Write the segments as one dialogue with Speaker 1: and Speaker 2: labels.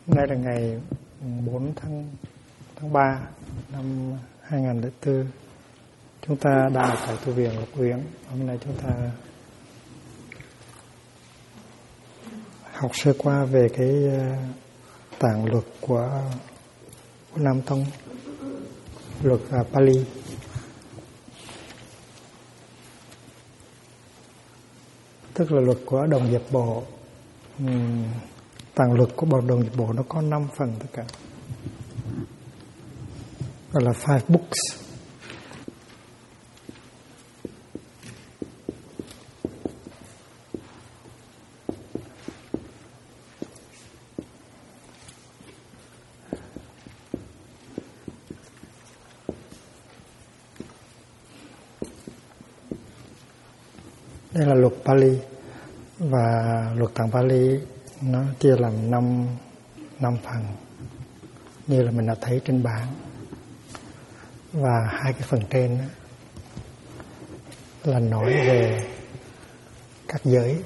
Speaker 1: Hôm nay là ngày 4 tháng 3 năm 2004. Chúng ta đang ở tại tu viện Lộc Uyển. Hôm nay chúng ta học sơ qua về cái tạng luật của Nam Tông, luật Pali. Tức là luật của Đồng Diệp Bộ. Tạng luật của Đồng Diệp Bộ nó có 5 phần tất cả, gọi là 5 books. Đây là luật Pali, và luật tạng Pali nó chia làm 5 phần như là mình đã thấy trên bảng. Và 2 cái phần trên đó là nói về các giới,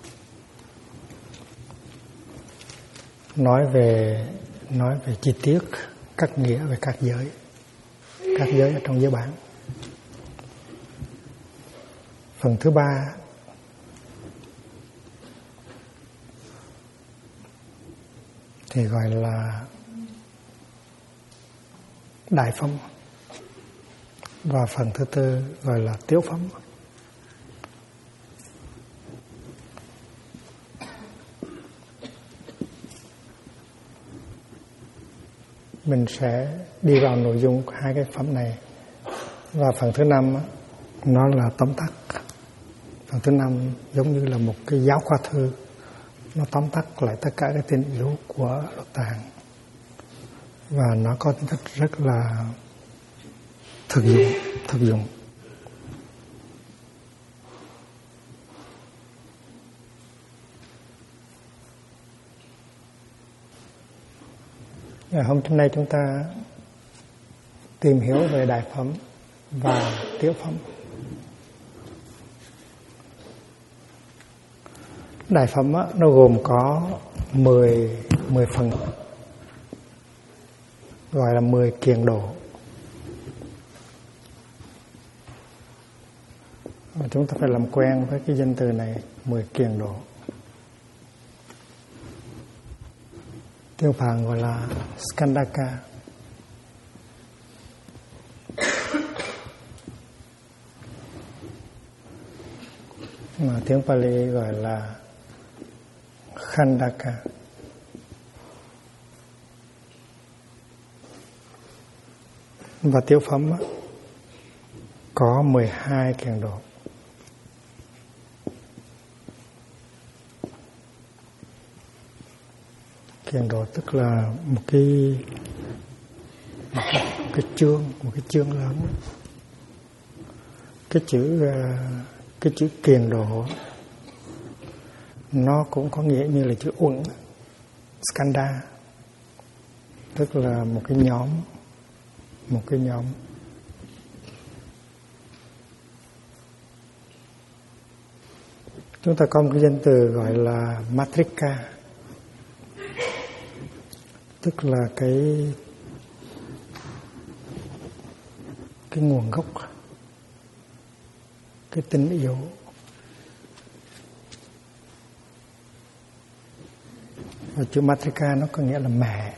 Speaker 1: nói về chi tiết các nghĩa về các giới ở trong giới bảng. Phần thứ 3 thì gọi là đại phẩm, và phần thứ 4 gọi là tiểu phẩm. Mình sẽ đi vào nội dung của 2 cái phẩm này. Và phần thứ 5 nó là tóm tắt. Phần thứ 5 giống như là một cái giáo khoa thư, nó tóm tắt lại tất cả các tinh yếu của luật tạng, và nó có tính chất rất là thực dụng. Hôm nay chúng ta tìm hiểu về đại phẩm và tiểu phẩm. Đại phẩm nó gồm có 10 phần, gọi là 10 kiền độ. Và chúng ta phải làm quen với cái danh từ này, 10 kiền độ. Tiếng Phạn gọi là Skandaka. Mà tiếng Pali gọi là Khandaka. Và tiểu phẩm có 12 kiền độ. Kiền độ tức là một cái chương lớn. Cái chữ kiền độ nó cũng có nghĩa như là chữ uẩn, skanda, tức là một cái nhóm. Chúng ta có một cái danh từ gọi là matrika, tức là cái nguồn gốc, cái tinh yếu. Và chữ matrika nó có nghĩa là mẹ.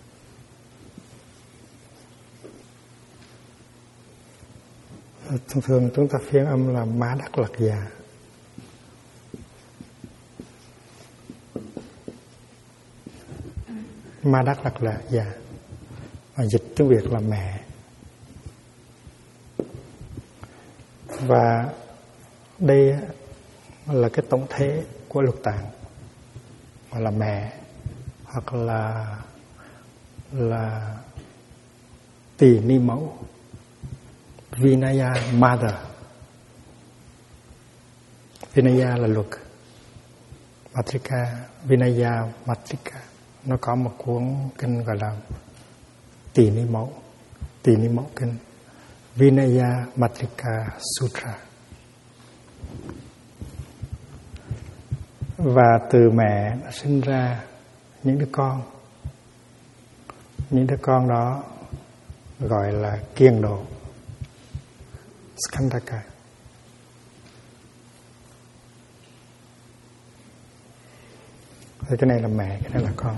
Speaker 1: Thường chúng ta phiên âm là má đắc lạc già. Ma đắc lạc là già, và dịch tiếng Việt là mẹ. Và đây là cái tổng thể của luật tạng, gọi là mẹ, hoặc là tỳ ni mẫu, Vinaya Mother. Vinaya là luật, Matrika, Vinaya Matrika. Nó có một cuốn kinh gọi là Tỳ ni mẫu kinh, Vinaya Matrika Sutra. Và từ mẹ nó sinh ra những đứa con, Những đứa con đó gọi là kiêng độ, Skandaka. Thì cái này là mẹ, cái này là con.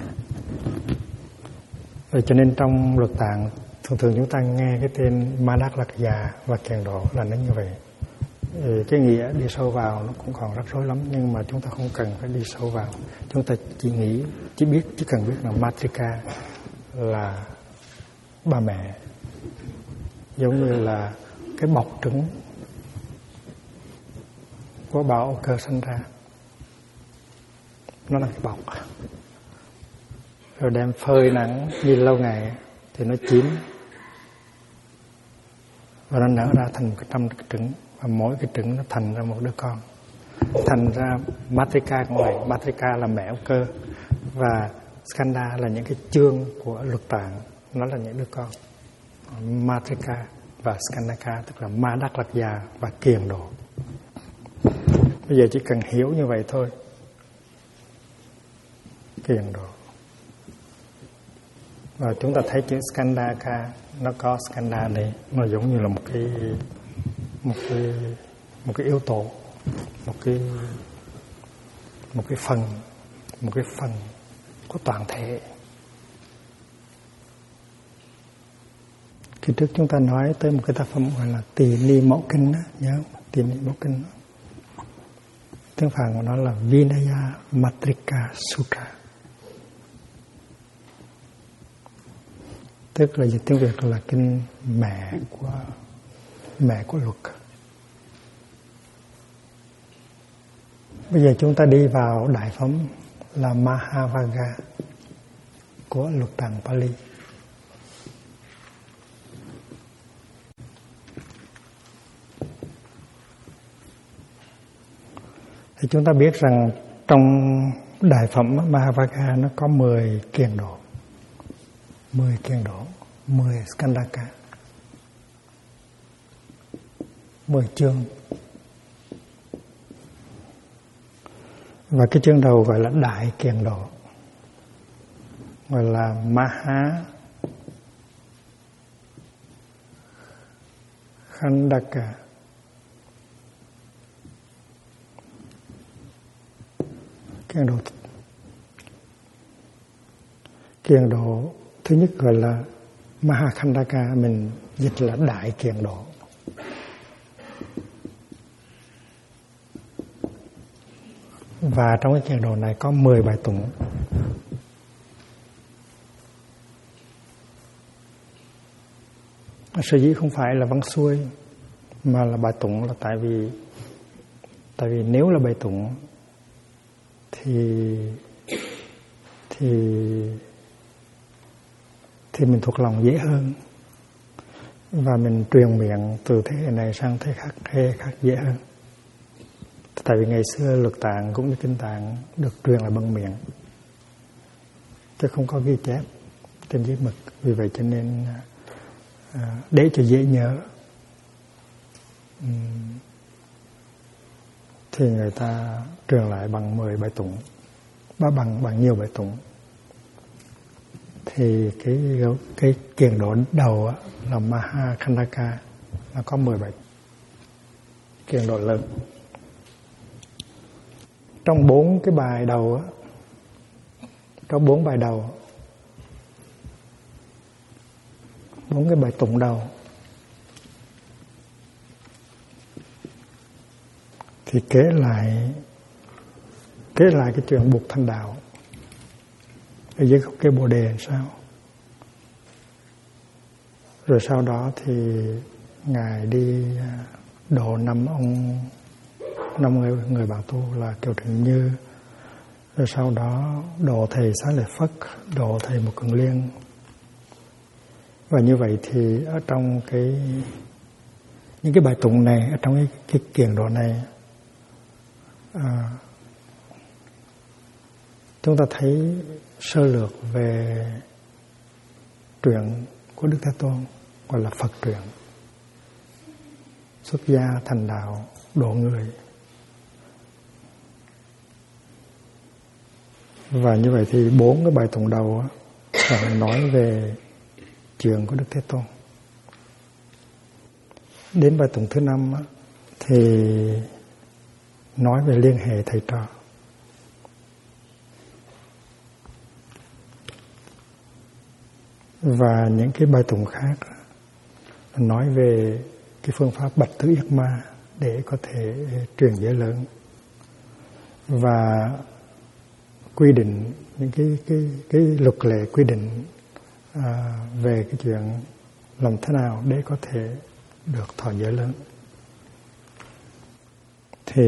Speaker 1: Vậy cho nên trong luật tạng thường thường chúng ta nghe cái tên Ma Đắc Lạc Già và Kiêng Độ là nó như vậy. Cái nghĩa đi sâu vào nó cũng còn rắc rối lắm, nhưng mà chúng ta không cần phải đi sâu vào. Chúng ta chỉ cần biết là Matrika là ba mẹ, giống như là cái bọc trứng của bào Âu Cơ sinh ra, nó là cái bọc, rồi đem phơi nắng nhìn lâu ngày thì nó chín và nó nở ra thành 100 cái trứng, và mỗi cái trứng nó thành ra một đứa con. Thành ra Matrika cũng vậy. Matrika là mẹ Âu Cơ và Skanda là những cái chương của luật tạng, nó là những đứa con. Matrika và Skandaka tức là Ma Đắc Lạc Già và Kiêng Độ. Bây giờ chỉ cần hiểu như vậy thôi. Kiêng Độ. Và chúng ta thấy chữ Skandaka nó có Skanda đây, nó giống như là một cái yếu tố, một cái phần của toàn thể. Khi trước chúng ta nói tới một cái tác phẩm gọi là Tỳ Ni Mẫu Kinh đó, nhớ không? Tỳ Ni Mẫu Kinh đó. Tiếng Phạn của nó là Vinaya Matrika Sutra, tức là dịch tiếng Việt là kinh mẹ của luật. Bây giờ chúng ta đi vào đại phẩm là Mahavagga của luật tạng Pali. Thì chúng ta biết rằng trong đại phẩm Mahavagga nó có 10 kiêng độ, 10 kiêng độ, 10 Skandaka, 10 chương. Và cái chương đầu gọi là đại kiêng độ, gọi là Maha Khandaka. Kiêng độ thứ nhất gọi là Mahakhandaka, mình dịch là đại kiêng độ. Và trong cái kiêng độ này có 10 bài tụng. Sở dĩ không phải là văn xuôi mà là bài tụng là tại vì nếu là bài tụng thì mình thuộc lòng dễ hơn, và mình truyền miệng từ thế hệ này sang thế khác dễ hơn. Tại vì ngày xưa luật tạng cũng như kinh tạng được truyền lại bằng miệng, chứ không có ghi chép trên giấy mực. Vì vậy cho nên để cho dễ nhớ thì người ta truyền lại bằng 10 bài tụng, bằng nhiều bài tụng. Thì cái kiêng độ đầu á, là Mahakhandaka, nó có 10 bài kiêng độ lớn. Trong 4 cái bài đầu á, trong 4 bài đầu, 4 cái bài tụng đầu thì kể lại cái chuyện Bụt thành đạo ở dưới gốc cây Bồ Đề làm sao. Rồi sau đó thì Ngài đi độ 5 người bảo tu là Kiều Trịnh Như. Rồi sau đó độ thầy Xá Lợi Phất, độ thầy Một Cường Liên. Và như vậy thì ở trong những cái bài tụng này, ở trong cái kiêng độ này, chúng ta thấy sơ lược về truyện của Đức Thế Tôn, gọi là Phật truyện, xuất gia thành đạo độ người. Và như vậy thì 4 cái bài tụng đầu sẽ nói về chuyện của Đức Thế Tôn. Đến bài tụng thứ 5 thì nói về liên hệ thầy trò. Và những cái bài tụng khác nói về cái phương pháp bạch tứ yết ma để có thể truyền giới lớn, và quy định những cái luật lệ quy định về cái chuyện làm thế nào để có thể được thọ giới lớn. Thì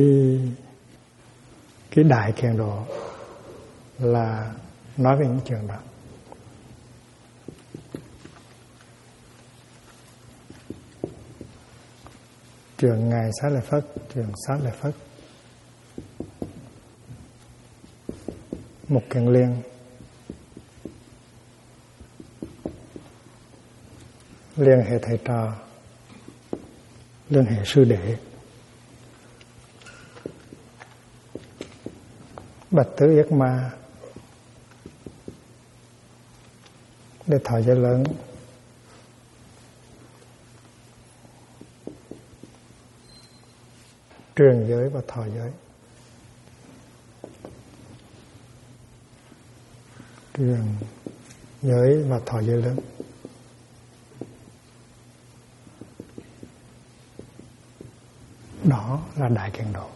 Speaker 1: cái đại kiền độ là nói về những chuyện đó. Chuyện Ngài Xá Lợi Phất, chuyện Xá Lợi Phất, một kiền liên, liên hệ thầy trò, liên hệ sư đệ, bạch tứ yết ma để thọ giới lớn, truyền giới và thọ giới. Truyền giới và thọ giới lớn. Đó là đại kiền độ.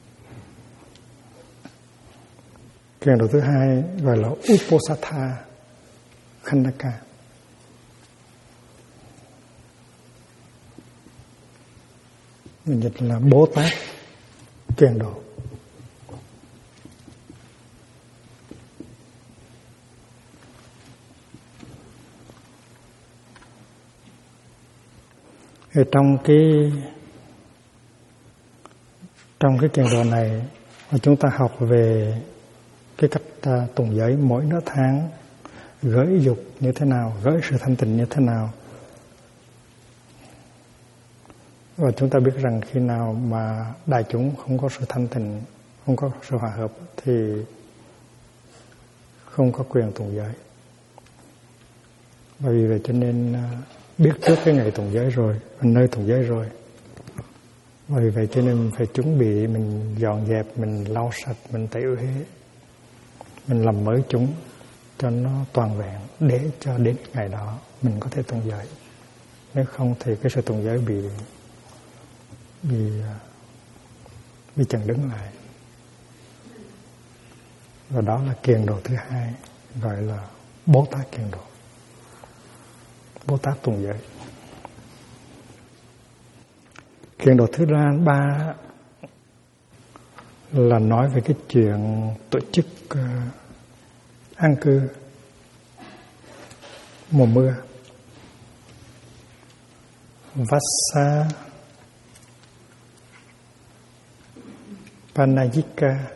Speaker 1: Kiền độ thứ hai gọi là Uposatha Khandaka. Mình dịch là Bồ Tát kiền độ. Thì trong cái kiền độ này chúng ta học về cái cách tụng giới mỗi nửa tháng, gửi dục như thế nào, gửi sự thanh tịnh như thế nào. Và chúng ta biết rằng khi nào mà đại chúng không có sự thanh tịnh, không có sự hòa hợp thì không có quyền tụng giới. Và vì vậy cho nên biết trước cái ngày tụng giới rồi, nơi tụng giới rồi. Và vì vậy cho nên mình phải chuẩn bị, mình dọn dẹp, mình lau sạch, mình tẩy uế, mình làm mới chúng cho nó toàn vẹn để cho đến ngày đó mình có thể tụng giới. Nếu không thì cái sự tụng giới bị chặn đứng lại. Và đó là kiền độ thứ hai, gọi là Bồ Tát kiền độ, Bồ Tát tụng giới. Kiền độ thứ ba là nói về cái chuyện tổ chức an cư mùa mưa, Vassa Panayika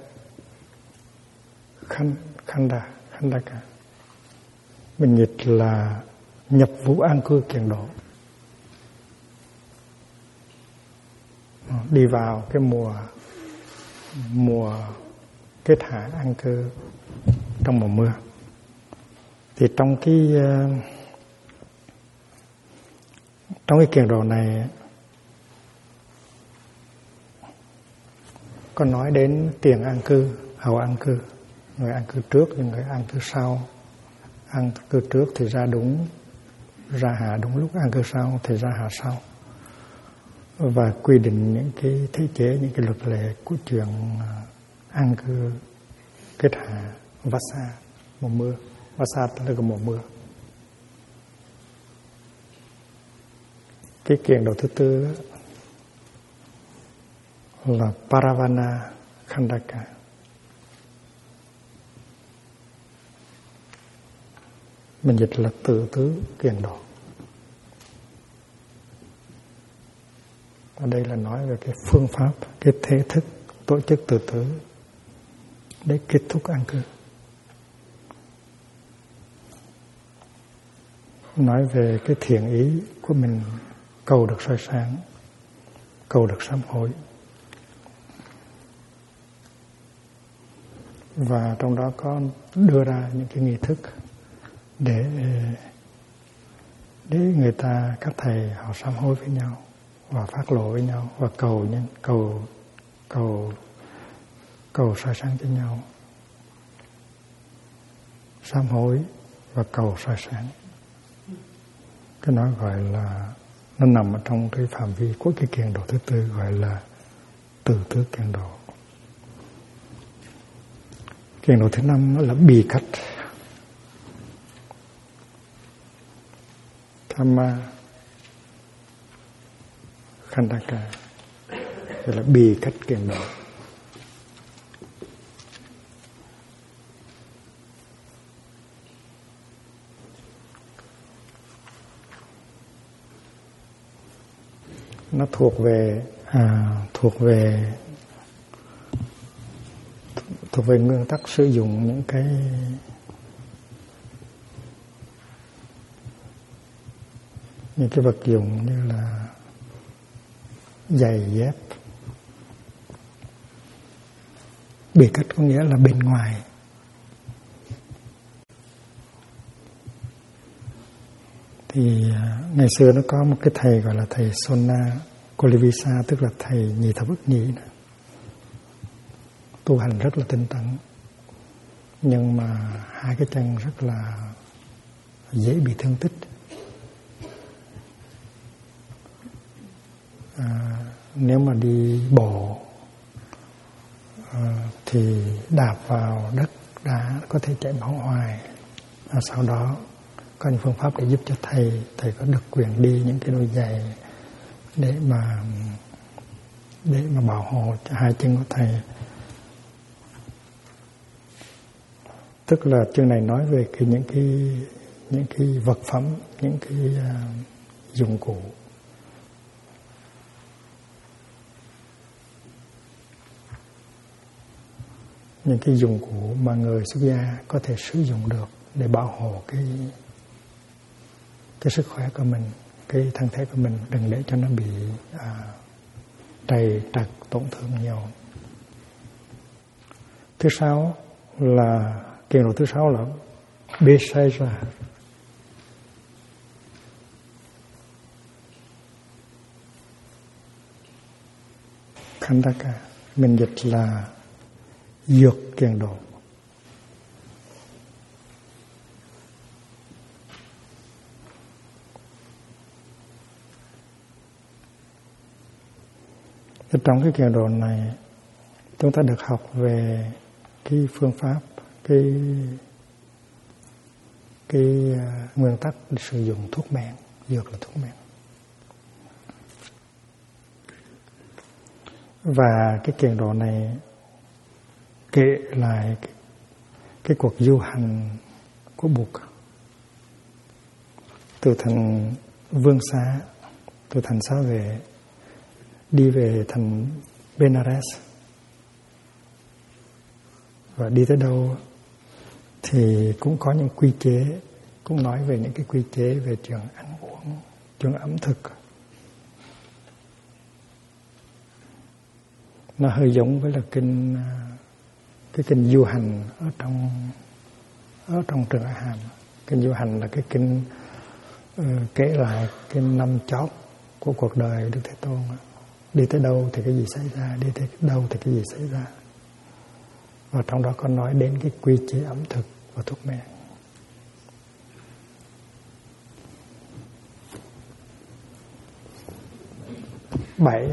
Speaker 1: Khandaka. Mình dịch là nhập vũ an cư kiền độ. Đi vào cái mùa kết hạ an cư trong mùa mưa. Thì trong cái kiền độ này có nói đến tiền an cư, hậu an cư, người an cư trước và người an cư sau. An cư trước thì ra đúng, ra hạ đúng lúc, an cư sau thì ra hạ sau. Và quy định những cái thế chế, những cái luật lệ của chuyện an cư kết hạ Vassa, mùa mưa. Vassa tức là mùa mưa. Cái kiền độ thứ tư là Paravana Khandaka. Mình dịch là tự tứ kiền độ. Ở đây là nói về cái phương pháp, cái thể thức tổ chức tự tứ để kết thúc an cư. Nói về cái thiện ý của mình, cầu được soi sáng, cầu được sám hối. Và trong đó có đưa ra những cái nghi thức để người ta, các thầy họ sám hối với nhau và phát lộ với nhau và cầu soi sáng cho nhau, sám hối và cầu soi sáng. Cái đó gọi là, nó nằm ở trong cái phạm vi của cái kiền độ thứ tư, gọi là từ tứ kiền độ. Kiền độ thứ năm nó là bì cách, Kama Khandaka, gọi là bì cách kiền độ. Nó thuộc về nguyên tắc sử dụng những cái vật dụng như là giày dép. Bì cách có nghĩa là bên ngoài. Thì ngày xưa nó có một cái thầy gọi là thầy Sona Kolivisa, tức là thầy nhị thập ức nhị, tu hành rất là tinh tấn, nhưng mà hai cái chân rất là dễ bị thương tích. Nếu mà đi bộ thì đạp vào đất đá có thể chảy máu hoài. Sau đó có những phương pháp để giúp cho thầy có được quyền đi những cái đôi giày để mà bảo hộ cho hai chân của thầy. Tức là chương này nói về những cái vật phẩm, những cái dụng cụ. Những cái dụng cụ mà người xuất gia có thể sử dụng được để bảo hộ cái sức khỏe của mình, cái thân thể của mình, đừng để cho nó bị trầy trật, tổn thương nhiều. Thứ sáu là kiền độ thứ sáu là Besaja. Khandaka, mình dịch là dược kiền độ. Trong cái kiền độ này chúng ta được học về cái phương pháp, cái nguyên tắc để sử dụng thuốc men. Dược là thuốc men. Và cái kiền độ này kể lại cái cuộc du hành của Bụt từ thành Vương Xá, từ thành Xá Vệ đi về thành Benares. Và đi tới đâu thì cũng có những quy chế, cũng nói về những cái quy chế về chuyện ăn uống, chuyện ẩm thực. Nó hơi giống với là cái kinh du hành ở trong Trường A Hàm. Kinh du hành là cái kinh kể lại cái năm chót của cuộc đời Đức Thế Tôn. Đi tới đâu thì cái gì xảy ra, đi tới đâu thì cái gì xảy ra. Và trong đó có nói đến cái quy chế ẩm thực và thuốc men. Bảy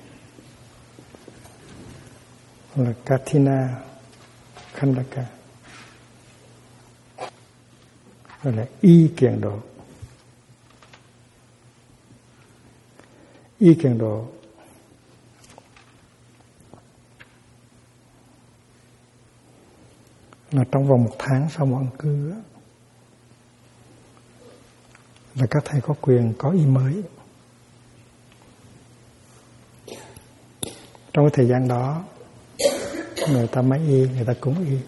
Speaker 1: là Kathina Khandaka, gọi là y kiền độ. Y kiền độ là trong vòng 1 tháng sau mỗi ân cư là các thầy có quyền có y mới. Trong cái thời gian đó người ta mấy y, người ta cúng y.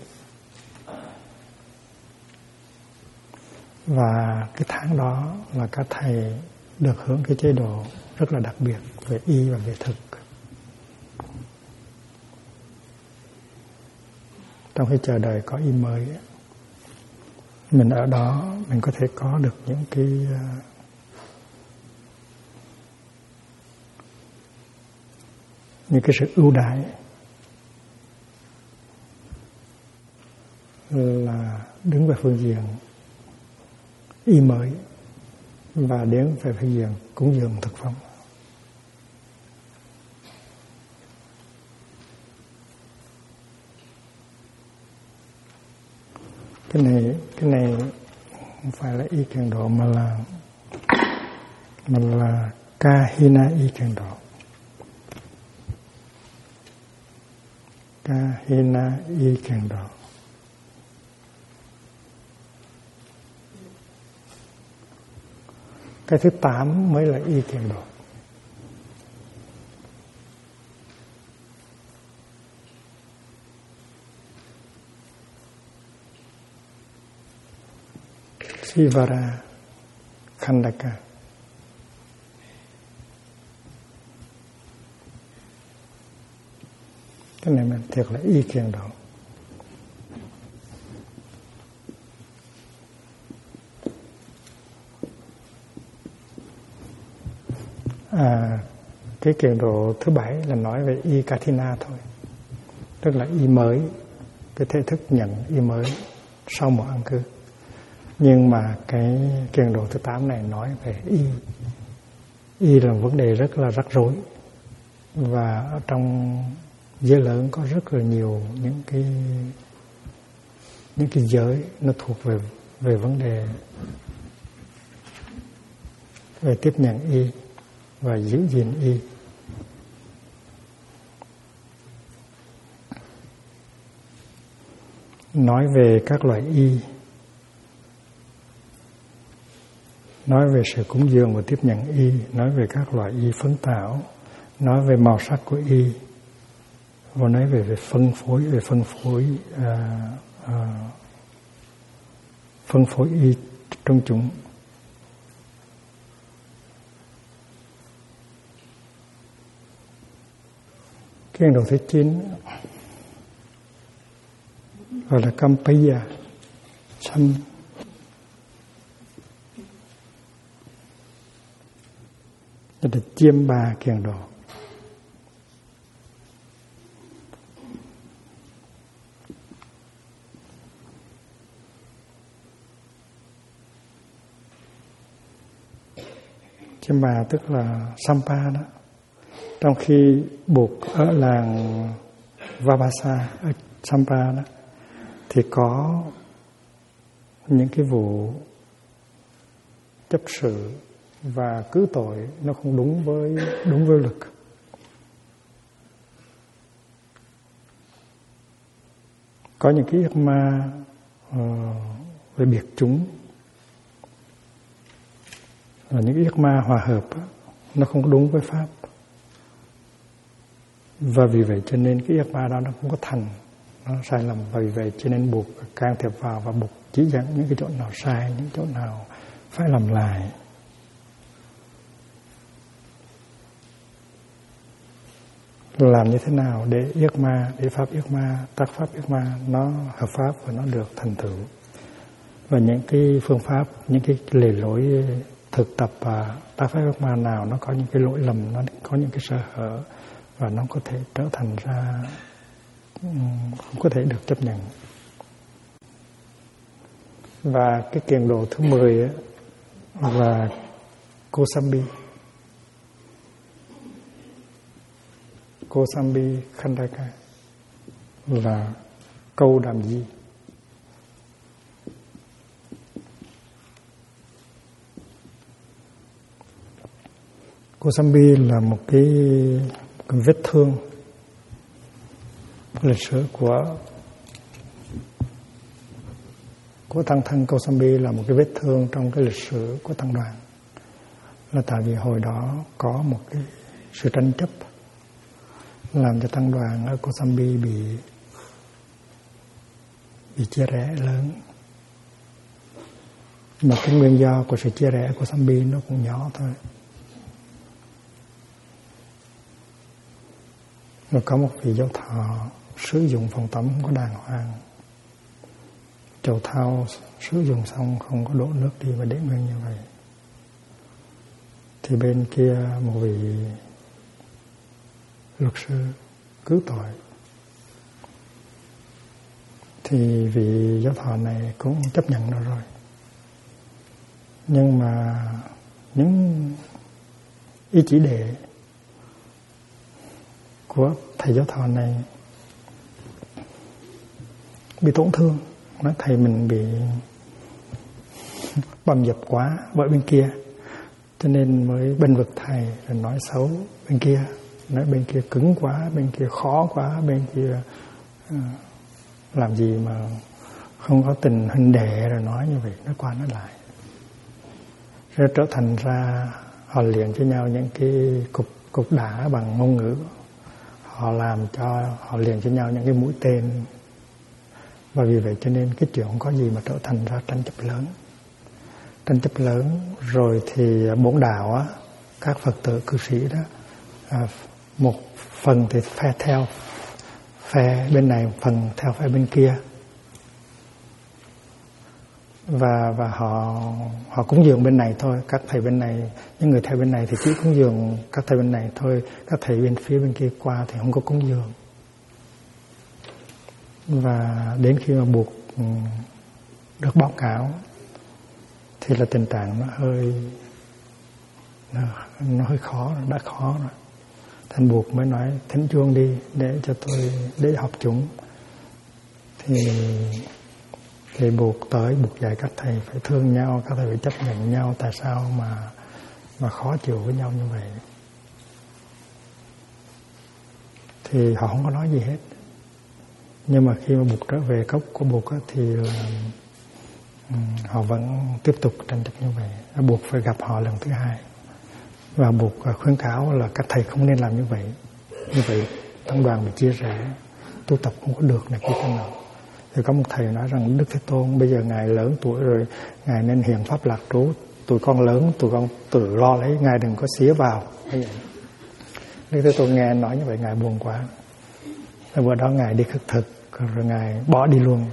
Speaker 1: Và cái tháng đó là các thầy được hưởng cái chế độ rất là đặc biệt về y và về thực. Trong khi chờ đợi có y mới mình ở đó mình có thể có được những cái sự ưu đãi là đứng về phương diện y mới và đến về phương diện cúng dường thực phẩm. Cái này không phải là y kiền độ mà là Kahina y kiền độ. Kahina y kiền độ. Cái thứ 8 mới là y kiền độ. Sivara Khandaka. Cái này mình thiệt là y kiền độ. Cái kiền độ thứ 7 là nói về y Kathina thôi, tức là y mới, cái thể thức nhận y mới sau một an cư. Nhưng mà cái kiền độ thứ 8 này nói về y là một vấn đề rất là rắc rối, và ở trong giới lớn có rất là nhiều những cái giới nó thuộc về vấn đề về tiếp nhận y và giữ gìn y. Nói về các loại y, nói về sự cúng dường và tiếp nhận y, nói về các loại y phấn tạo, nói về màu sắc của y, và nói về phân phối y trong chúng. Kiền độ thứ 9 gọi là Kampaya Chăm. Đó là chiêm bà kiền độ. Chiêm bà tức là Sampa đó. Trong khi buộc ở làng Vabasa ở Sampa đó thì có những cái vụ chấp sự và cứ tội nó không đúng với luật. Có những cái yết ma về biệt chúng, và những cái yết ma hòa hợp nó không đúng với pháp, và vì vậy cho nên cái yết ma đó nó không có thành, nó sai lầm, và vì vậy cho nên buộc can thiệp vào và buộc chỉ dẫn những cái chỗ nào sai, những chỗ nào phải làm lại. Làm như thế nào để yết ma, để pháp yết ma, tác pháp yết ma nó hợp pháp và nó được thành tựu, và những cái phương pháp, những cái lề lối thực tập và tác pháp yết ma nào nó có những cái lỗi lầm, nó có những cái sơ hở, và nó có thể trở thành ra không có thể được chấp nhận. Và cái kiền độ thứ 10 là Kosambi Khandaka, là câu đàm di. Kosambi là một cái vết thương lịch sử của tăng thân. Kosambi là một cái vết thương trong cái lịch sử của tăng đoàn, là tại vì hồi đó có một cái sự tranh chấp làm cho tăng đoàn ở Kosambi bị chia rẽ lớn. Mà cái nguyên do của sự chia rẽ của Kosambi nó cũng nhỏ thôi. Rồi có một vị giáo thọ sử dụng phòng tắm không có đàng hoàng, chậu thau sử dụng xong không có đổ nước đi mà để nguyên như vậy, thì bên kia một vị luật sư cứu tội, thì vị giáo thọ này cũng chấp nhận nó rồi. Nhưng mà những ý chỉ đề của thầy giáo thọ này bị tổn thương, nói thầy mình bị bầm dập quá bởi bên kia, cho nên mới bênh vực thầy, rồi nói xấu bên kia, nói bên kia cứng quá, bên kia khó quá, bên kia làm gì mà không có tình huynh đệ, rồi nói như vậy, nói qua nói lại. Rồi trở thành ra họ luyện cho nhau những cái cục đá bằng ngôn ngữ, họ làm cho họ luyện cho nhau những cái mũi tên, và vì vậy cho nên cái chuyện không có gì mà trở thành ra tranh chấp lớn. Tranh chấp lớn rồi thì bổn đạo á, các Phật tử cư sĩ đó, một phần thì phe bên này, một phần theo phe bên kia, và họ cúng dường bên này thôi. Các thầy bên này, những người theo bên này thì chỉ cúng dường các thầy bên này thôi, các thầy bên phía bên kia qua thì không có cúng dường. Và đến khi mà buộc được báo cáo thì là tình trạng nó hơi khó, đã khó rồi. Thành buộc mới nói thỉnh chuông đi để cho tôi để học chúng. Thì buộc dạy các thầy phải thương nhau, các thầy phải chấp nhận nhau. Tại sao mà khó chịu với nhau như vậy? Thì họ không có nói gì hết. Nhưng mà khi mà buộc trở về cốc của buộc thì họ vẫn tiếp tục tranh chấp như vậy. Buộc phải gặp họ lần thứ hai, và buộc khuyến cáo là các thầy không nên làm như vậy. Như vậy tăng đoàn bị chia rẽ, tu tập không có được này kia thế nào. Thì có một thầy nói rằng Đức Thế Tôn bây giờ ngài lớn tuổi rồi, ngài nên hiện pháp lạc trú. Tụi con lớn, tụi con tự lo lấy, ngài đừng có xía vào. Đức Thế Tôn nghe nói như vậy ngài buồn quá. Rồi bữa đó ngài đi khất thực, rồi ngài bỏ đi luôn,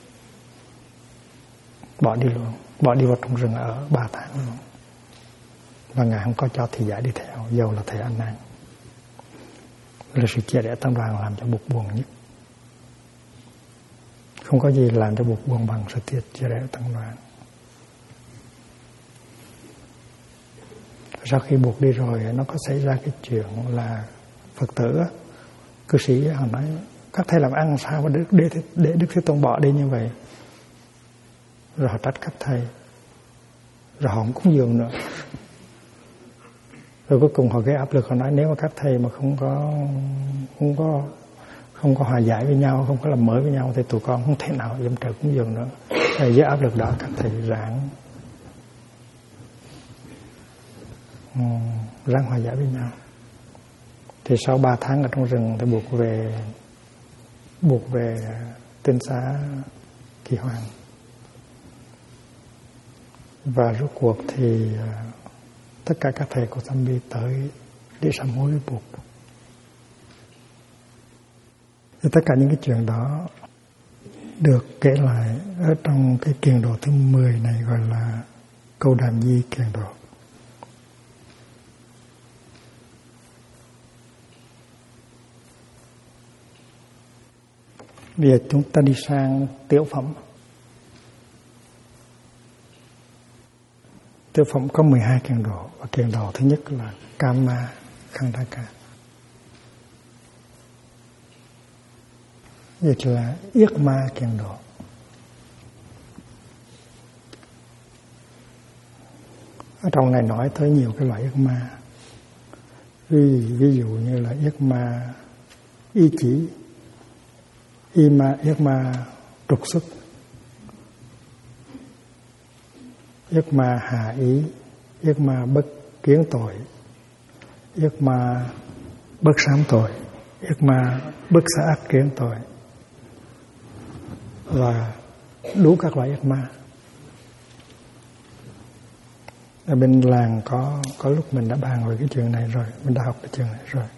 Speaker 1: bỏ đi vào trong rừng ở 3 tháng luôn. Và ngài không có cho thị giả đi theo, dầu là thầy A Nan. Là sự chia rẽ tăng đoàn làm cho buộc buồn nhất. Không có gì làm cho buộc buồn bằng sự chia rẽ tăng đoàn. Sau khi buộc đi rồi, nó có xảy ra cái chuyện là Phật tử, cư sĩ họ nói các thầy làm ăn sao mà để Đức Thế Tôn bỏ đi như vậy. Rồi họ trách các thầy, rồi họ không cúng dường nữa. Rồi cuối cùng họ gây áp lực, họ nói nếu mà các thầy mà không có hòa giải với nhau, không có làm mới với nhau thì tụi con không thể nào dám trở cúng dường nữa. Rồi với áp lực đó các thầy ráng hòa giải với nhau. Thì sau 3 tháng ở trong rừng thì buộc về tinh xá Kỳ Hoàng. Và rốt cuộc thì tất cả các thầy của Sambi tới để sám hối với buộc. Thì tất cả những cái chuyện đó được kể lại ở trong cái kiền độ thứ 10 này, gọi là Câu Đàm Di Kiền Độ. Bây giờ chúng ta đi sang tiểu phẩm. Tiểu phẩm có 12 kiền độ, và kiền độ thứ nhất là Kama Khandaka. Dịch là yết ma kiền độ. Ở trong này nói tới nhiều cái loại yết ma. Ví dụ như là yết ma ý chỉ, yết ma trục xuất, yết ma hạ ý, yết ma bất kiến tội, yết ma bất sám tội, yết ma bất xả ác kiến tội, và đủ các loại yết ma. Ở bên làng có lúc mình đã bàn về cái chuyện này rồi, mình đã học cái chuyện này rồi.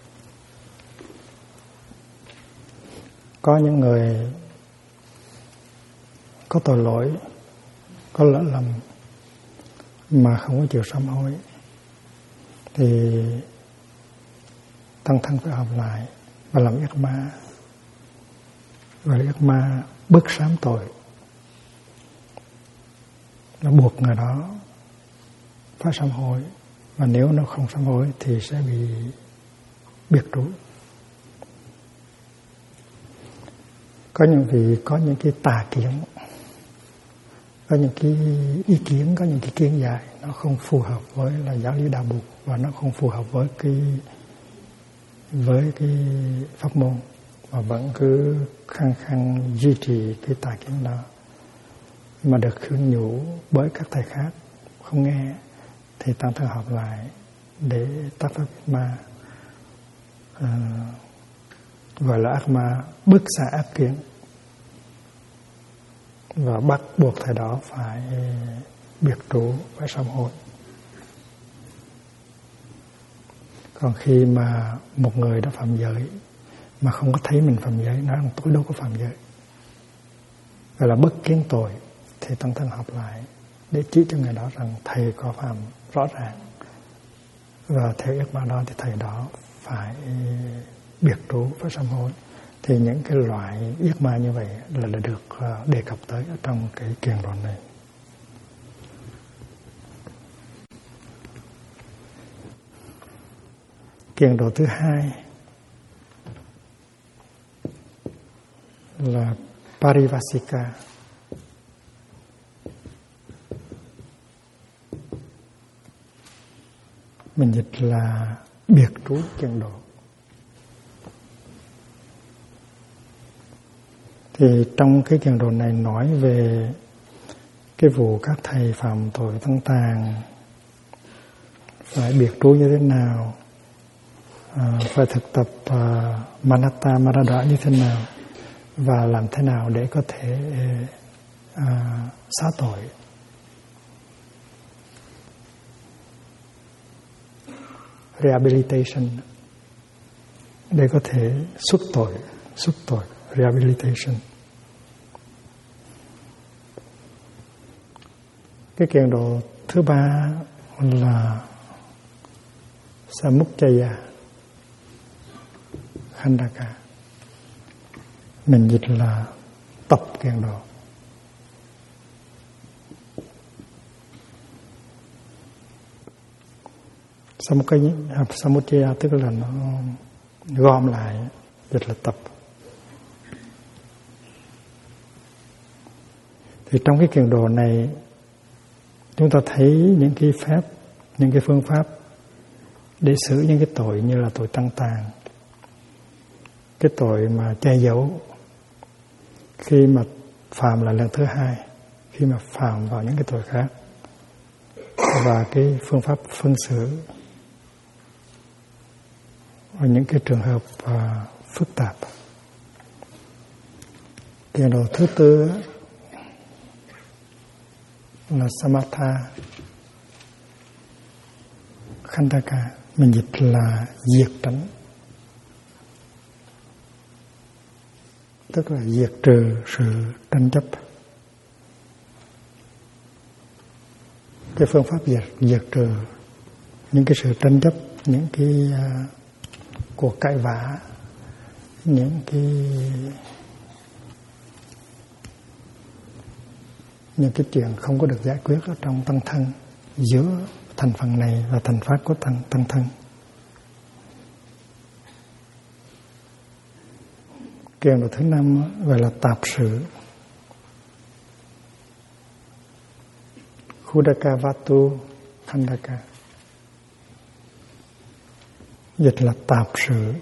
Speaker 1: có tội lỗi, có lỡ lầm mà không có chịu sám hối, thì tăng thân phải học lại và làm yết ma. Và yết ma bức sám tội, nó buộc người đó phải sám hối, và nếu nó không sám hối thì sẽ bị biệt trú. Có những vị có những cái tà kiến, có những cái ý kiến, có những cái kiến giải nó không phù hợp với là giáo lý đạo Bụt, và nó không phù hợp với cái pháp môn, mà vẫn cứ khăng khăng duy trì cái tà kiến đó, mà được khuyên nhủ bởi các thầy khác không nghe, thì tăng thân họp lại để tác pháp ma, gọi là ác ma bức xạ ác kiến, và bắt buộc thầy đó phải biệt trú, phải sám hối. Còn khi mà một người đã phạm giới mà không có thấy mình phạm giới, nói rằng tôi đâu có phạm giới, gọi là bất kiến tội, thì tăng thân họp lại để chỉ cho người đó rằng thầy có phạm rõ ràng, và theo yết ma đó thì thầy đó phải biệt trú, phải sám hối. Thì những cái loại yết ma như vậy là được đề cập tới ở trong cái kiền đoạn này. Kiền độ thứ hai là Parivasika. Mình dịch là biệt trú kiền độ. Thì trong cái kiền độ này nói về cái vụ các thầy phạm tội tăng tàn phải biệt trú như thế nào, phải thực tập Manatta Marada như thế nào, và làm thế nào để có thể xá tội. Rehabilitation, để có thể xuất tội, rehabilitation. Cái kiền độ thứ ba là Samuccaya Khandaka, mình dịch là tập kiền độ. Samuccaya tức là nó gom lại, dịch là tập. Thì trong cái kiền độ này chúng ta thấy những cái phép, những cái phương pháp để xử những cái tội như là tội tăng tàn, cái tội mà che giấu khi mà phạm là lần thứ hai, khi mà phạm vào những cái tội khác, và cái phương pháp phân xử và những cái trường hợp phức tạp. Kiền độ thứ tư là Samatha Khandaka, mình dịch là diệt tránh, tức là diệt trừ sự tranh chấp. Cái phương pháp diệt trừ những cái sự tranh chấp, những cái cuộc cãi vã, những cái chuyện không có được giải quyết ở trong tăng thân, giữa thành phần này và thành pháp của tăng thân. Kiền độ thứ năm gọi là tạp sự, Khuddaka Vatu Khandaka, dịch là tạp sự.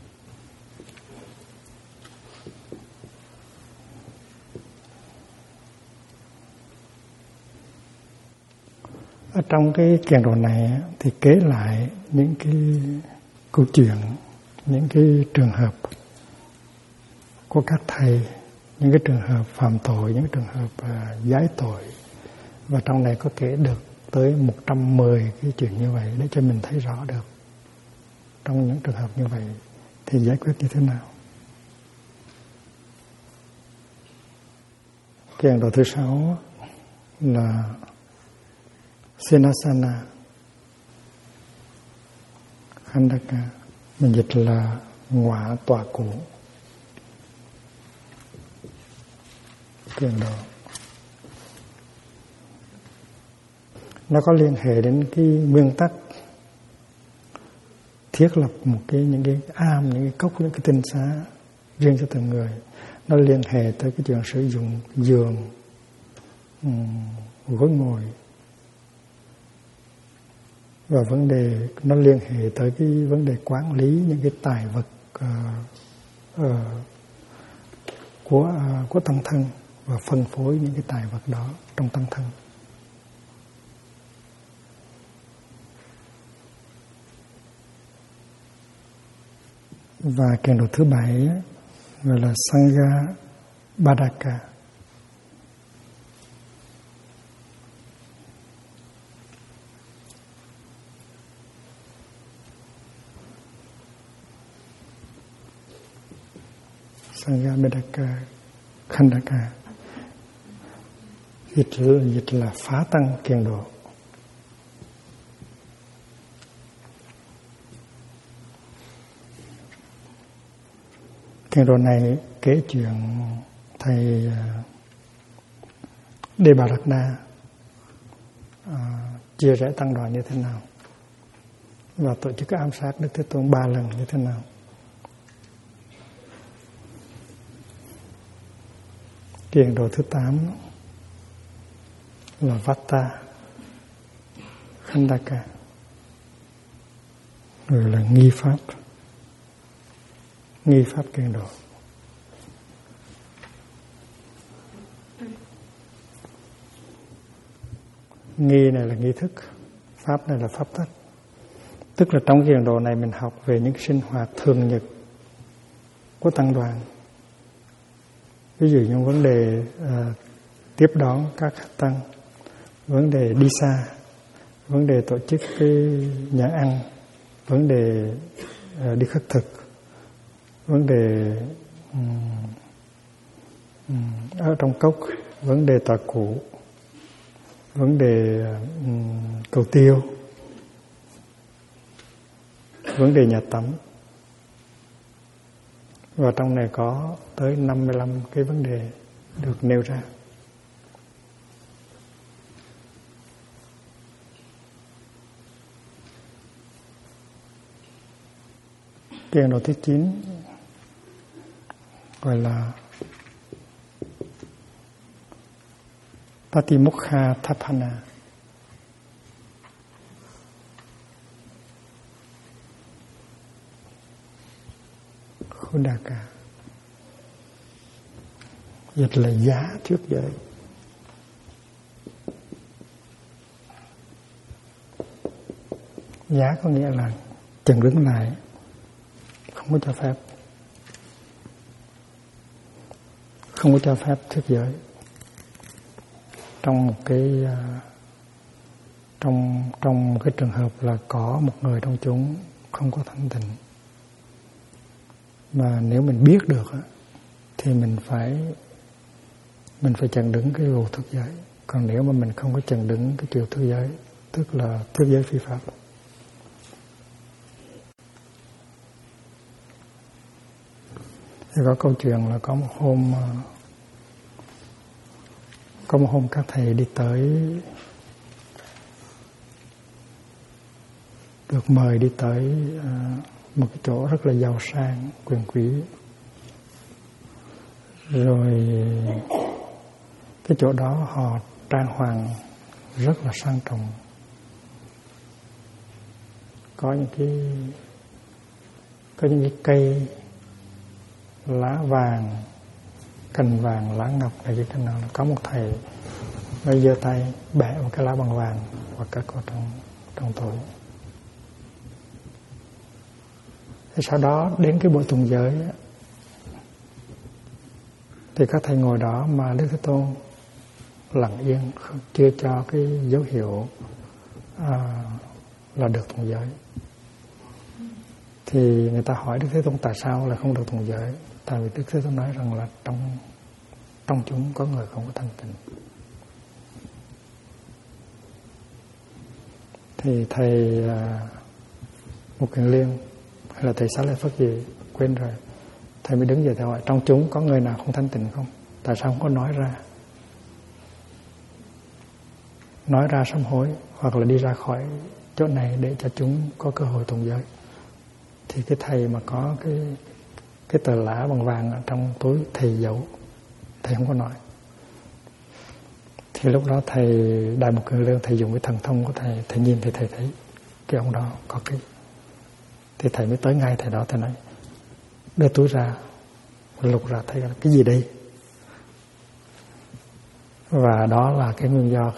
Speaker 1: Ở trong cái kiền độ này thì kể lại những cái câu chuyện, những cái trường hợp của các thầy, những cái trường hợp phạm tội, những cái trường hợp giải tội. Và trong này có kể được tới 110 cái chuyện như vậy để cho mình thấy rõ được trong những trường hợp như vậy thì giải quyết như thế nào. Cái ấn độ thứ 6 là Senasana Khandaka, mình dịch là ngọa tọa cụ. Cái ấn độ nó có liên hệ đến cái nguyên tắc thiết lập những cái am, những cái cốc, những cái tinh xá riêng cho từng người. Nó liên hệ tới cái chuyện sử dụng giường, gối ngồi, và vấn đề nó liên hệ tới cái vấn đề quản lý những cái tài vật của tăng thân và phân phối những cái tài vật đó trong tăng thân. Và cái độ thứ 7 gọi là Sangha Badaka. Sangha Badaka Khandaka dịch là phá tăng kiền độ. Kiền độ này kể chuyện thầy Đề Bà Đạt Đa chia rẽ tăng đoàn như thế nào và tổ chức ám sát Đức Thế Tôn 3 lần như thế nào. Kiền độ thứ 8 là Vata Khandaka, rồi là nghi pháp kiền độ. Nghi này là nghi thức, pháp này là pháp tắc. Tức là trong kiền độ này mình học về những sinh hoạt thường nhật của tăng đoàn. Ví dụ như vấn đề tiếp đón các khách tăng, vấn đề đi xa, vấn đề tổ chức cái nhà ăn, vấn đề đi khất thực, vấn đề ở trong cốc, vấn đề tọa cụ, vấn đề cầu tiêu, vấn đề nhà tắm. Và trong này có tới 55 cái vấn đề được nêu ra. Kiền độ thứ 9 gọi là Patimokha Thapana. Khandaka dịch là giá trước giới. Giá có nghĩa là chừng đứng lại, không có cho phép thức giới trong một cái trong cái trường hợp là có một người trong chúng không có thanh tịnh. Mà nếu mình biết được thì mình phải chặn đứng cái vụ thức giới. Còn nếu mà mình không có chặn đứng cái chiều thức giới, tức là thức giới phi pháp. Thì có câu chuyện là có một hôm các thầy đi tới, được mời đi tới một cái chỗ rất là giàu sang, quyền quý. Rồi cái chỗ đó họ trang hoàng rất là sang trọng. Có những cái cây lá vàng, cành vàng, lá ngọc này như thế nào. Có một thầy nó giơ tay bẻ một cái lá bằng vàng và cất vào trong túi. Thì sau đó đến cái buổi tùng giới thì các thầy ngồi đó mà Đức Thế Tôn lặng yên, chưa cho cái dấu hiệu là được tùng giới. Thì người ta hỏi Đức Thế Tôn tại sao lại không được tùng giới. Tại vì Đức Thế Tôn nói rằng là trong chúng có người không có thanh tịnh. Thì thầy Mục Kiền Liên hay là thầy Xá Lợi Phất gì quên rồi, thầy mới đứng dậy thầy hỏi trong chúng có người nào không thanh tịnh không? Tại sao không có nói ra? Nói ra sám hối hoặc là đi ra khỏi chỗ này để cho chúng có cơ hội tụng giới. Thì cái thầy mà có cái tờ lá bằng vàng ở trong túi thầy giấu, thầy không có nói. Thì lúc đó thầy Đại Mục Kiền Liên, thầy dùng cái thần thông của thầy nhìn thì thầy thấy cái ông đó có cái. Thì thầy mới tới ngay thầy đó, thầy nói đưa túi ra, lục ra thấy cái gì đây. Và đó là cái nguyên do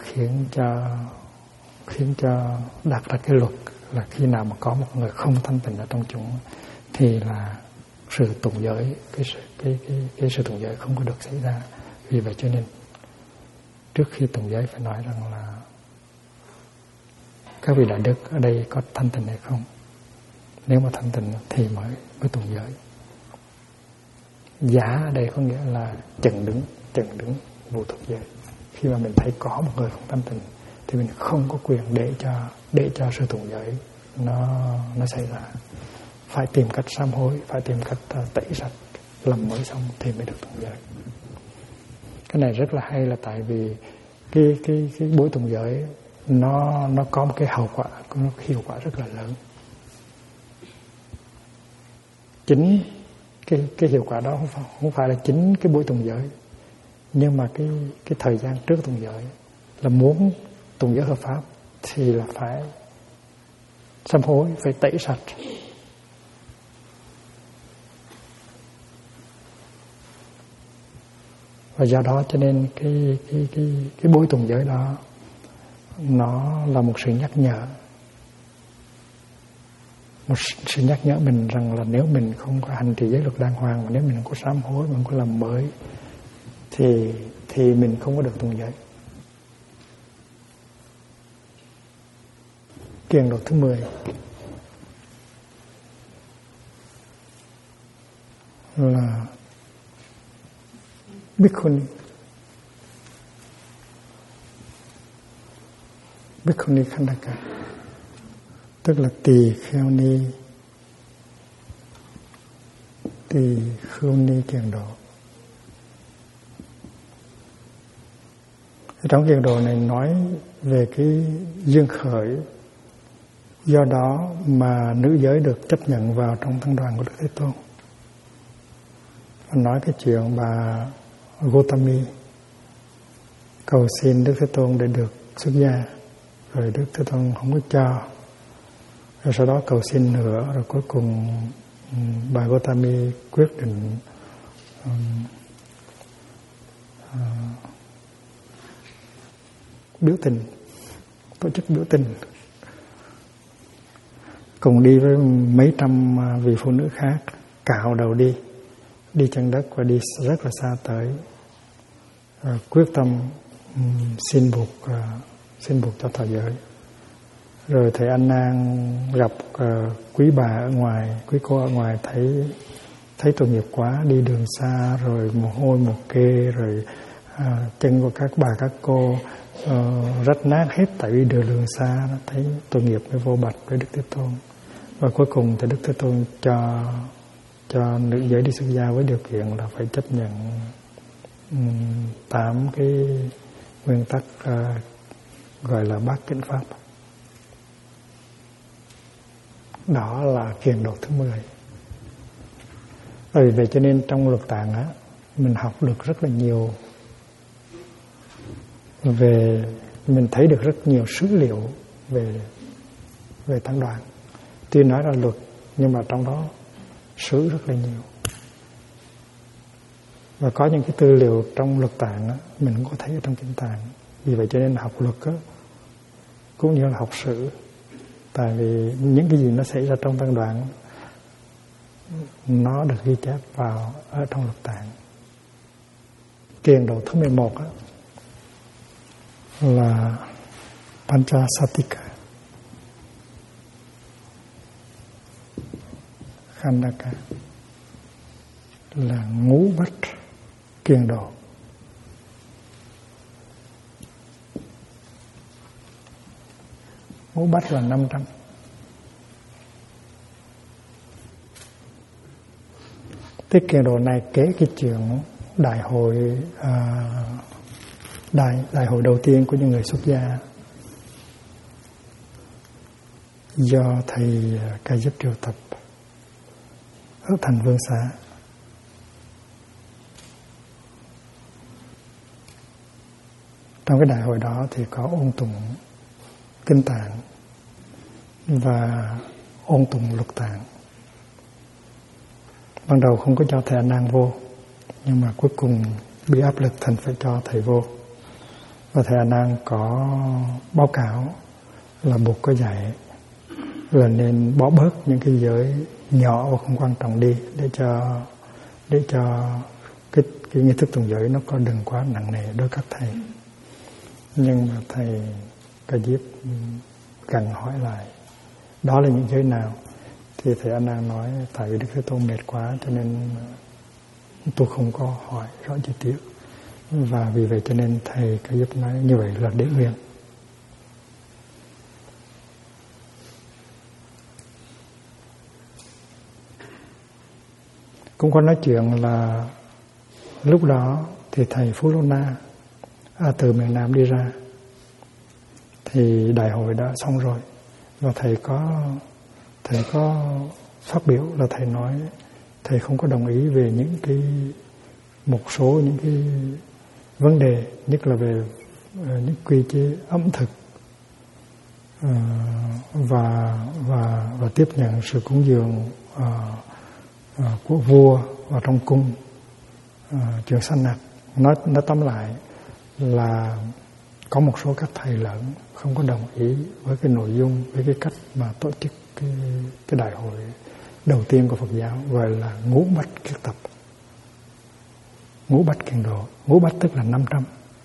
Speaker 1: khiến cho đặt ra cái luật là khi nào mà có một người không thanh tịnh ở trong chúng thì là sự tụng giới, cái sự tụng giới không có được xảy ra. Vì vậy cho nên trước khi tụng giới phải nói rằng là các vị đại đức ở đây có thanh tịnh hay không. Nếu mà thanh tịnh thì mới tụng giới. Giả ở đây có nghĩa là chừng đứng vô thuộc giới. Khi mà mình thấy có một người không thanh tịnh thì mình không có quyền để cho sự tụng giới nó xảy ra. Phải tìm cách sám hối, phải tìm cách tẩy sạch, làm mới xong thì mới được tụng giới. Cái này rất là hay là tại vì cái buổi tụng giới nó có một cái hậu quả, nó có hiệu quả rất là lớn. Chính cái hiệu quả đó không phải là chính cái buổi tụng giới, nhưng mà cái thời gian trước tụng giới là muốn tụng giới hợp pháp thì là phải sám hối, phải tẩy sạch. Và do đó cho nên cái buổi tụng giới đó nó là một sự nhắc nhở. Một sự nhắc nhở mình rằng là nếu mình không có hành trì giới luật đàng hoàng, mà nếu mình không có sám hối, mình không có làm mới thì mình không có được tụng giới. Kiền độ thứ 10 là Bhikkhuni. Bhikkhuni Khandaka, tức là tỳ kheo ni kiền độ. Trong kiền độ này nói về cái duyên khởi, do đó mà nữ giới được chấp nhận vào trong tăng đoàn của Đức Thế Tôn. Nói cái chuyện bà Gotami cầu xin Đức Thế Tôn để được xuất gia, rồi Đức Thế Tôn không có cho, rồi sau đó cầu xin nữa, rồi cuối cùng bà Gotami quyết định biểu tình, tổ chức biểu tình, cùng đi với mấy trăm vị phụ nữ khác, cạo đầu đi chân đất và đi rất là xa tới, quyết tâm xin buộc cho thọ giới. Rồi thầy An Nan gặp quý bà ở ngoài, quý cô ở ngoài, thấy tội nghiệp quá, đi đường xa rồi mồ hôi mồ kê, rồi chân của các bà các cô rách nát hết tại vì đường xa, thấy tội nghiệp mới vô bạch với Đức Thế Tôn. Và cuối cùng thì Đức Thế Tôn cho nữ giới đi xuất gia với điều kiện là phải chấp nhận 8 cái nguyên tắc gọi là bát kính pháp. Đó là kiền độ thứ 10. Vì vậy cho nên trong luật tạng á, mình học được rất là nhiều về, mình thấy được rất nhiều số liệu về tăng đoàn. Tuy nói là luật nhưng mà trong đó sử rất là nhiều. Và có những cái tư liệu trong luật tạng á, mình cũng có thấy ở trong kinh tạng. Vì vậy cho nên học luật á, cũng như là học sử. Tại vì những cái gì nó xảy ra trong tăng đoàn nó được ghi chép vào ở trong luật tạng. Kiền độ thứ 11 á, là Panchasatika Khandaka, là ngũ bách kiền độ. ngũ bách là 500. Tiết Kiền Đồ này kể cái chuyện đại hội đại hội đầu tiên của những người xuất gia do thầy Ca Diếp triệu tập ở thành Vương Xá. Trong cái đại hội đó thì có ôn tụng kinh tạng và ôn tụng luật tạng. Ban đầu không có cho thầy A Nan vô, nhưng mà cuối cùng bị áp lực thành phải cho thầy vô. Và thầy A Nan có báo cáo là buộc có dạy là nên bỏ bớt những cái giới nhỏ và không quan trọng đi để cho cái nghi thức tụng giới nó có đừng quá nặng nề đối các thầy. Nhưng mà thầy Ca Diếp cần hỏi lại đó là những giới nào, thì thầy A Nan nói tại vì Đức Thế Tôn mệt quá cho nên tôi không có hỏi rõ chi tiết, và vì vậy cho nên thầy Ca Diếp nói như vậy là để nguyên. Cũng có nói chuyện là lúc đó thì thầy Phú Lô Na từ miền Nam đi ra, thì đại hội đã xong rồi, và thầy có phát biểu là thầy nói thầy không có đồng ý về một số những cái vấn đề, nhất là về những quy chế ẩm thực và tiếp nhận sự cúng dường của vua vào trong cung, chuyện sanh nặc. Nói tóm lại là có một số các thầy lớn không có đồng ý với cái nội dung, với cái cách mà tổ chức cái đại hội đầu tiên của Phật giáo, gọi là ngũ bách kiết tập, ngũ bách kiền độ. Ngũ bách tức là 500.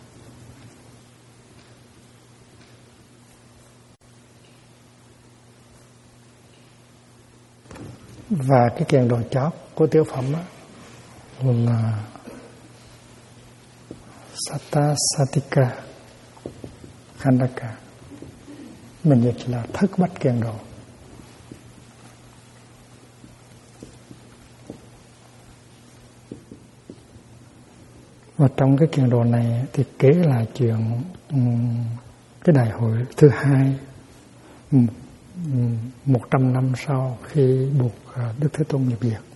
Speaker 1: Và cái kiền độ chót của tiểu phẩm á là Satta Satika Khandaka, mình dịch là thất bách kiền độ. Và trong cái kiền độ này thì kể lại chuyện cái đại hội thứ hai 100 năm sau khi buộc Đức Thế Tôn nhập diệt,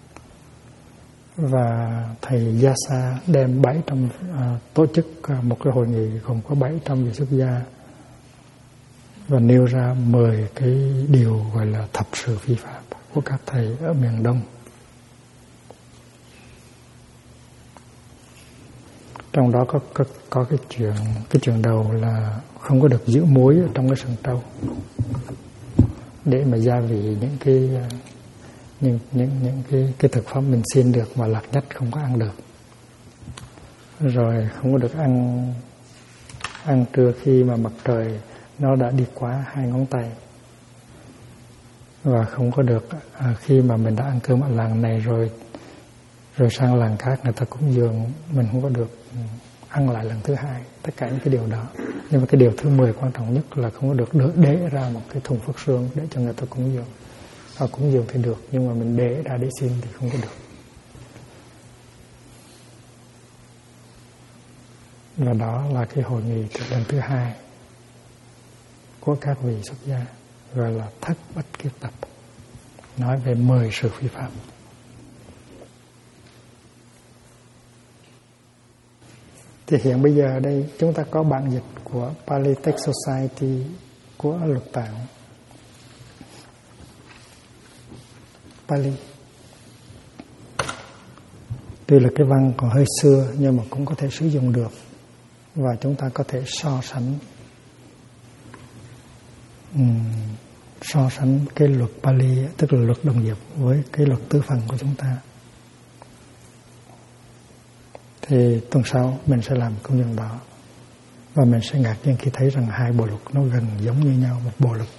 Speaker 1: và thầy Gia Sa đem 700 tổ chức một cái hội nghị gồm có 700 vị xuất gia và nêu ra 10 cái điều gọi là thập sự phi pháp của các thầy ở miền Đông. Trong đó có cái chuyện đầu là không có được giữ muối ở trong cái sừng trâu để mà gia vị những cái thực phẩm mình xin được mà lạc nhất không có ăn được. Rồi không có được ăn trưa khi mà mặt trời nó đã đi qua 2 ngón tay. Và không có được khi mà mình đã ăn cơm ở làng này rồi sang làng khác người ta cúng dường, mình không có được ăn lại lần thứ hai. Tất cả những cái điều đó. Nhưng mà cái điều thứ 10 quan trọng nhất là không có được để ra một cái thùng phước sương để cho người ta cúng dường. Cúng dường thì được, nhưng mà mình để ra để xin thì không có được. Và đó là cái hội nghị lần thứ 2 của các vị xuất gia, gọi là thất bách kiết tập, nói về 10 sự phi pháp. Thì hiện bây giờ đây chúng ta có bản dịch của Pali Text Society của luật tạng Pali. Tuy là cái văn còn hơi xưa nhưng mà cũng có thể sử dụng được, và chúng ta có thể so sánh cái luật Pali, tức là luật đồng nghiệp, với cái luật tứ phần của chúng ta. Thì tuần sau mình sẽ làm công việc đó, và mình sẽ ngạc nhiên khi thấy rằng 2 bộ luật nó gần giống như nhau. Một bộ luật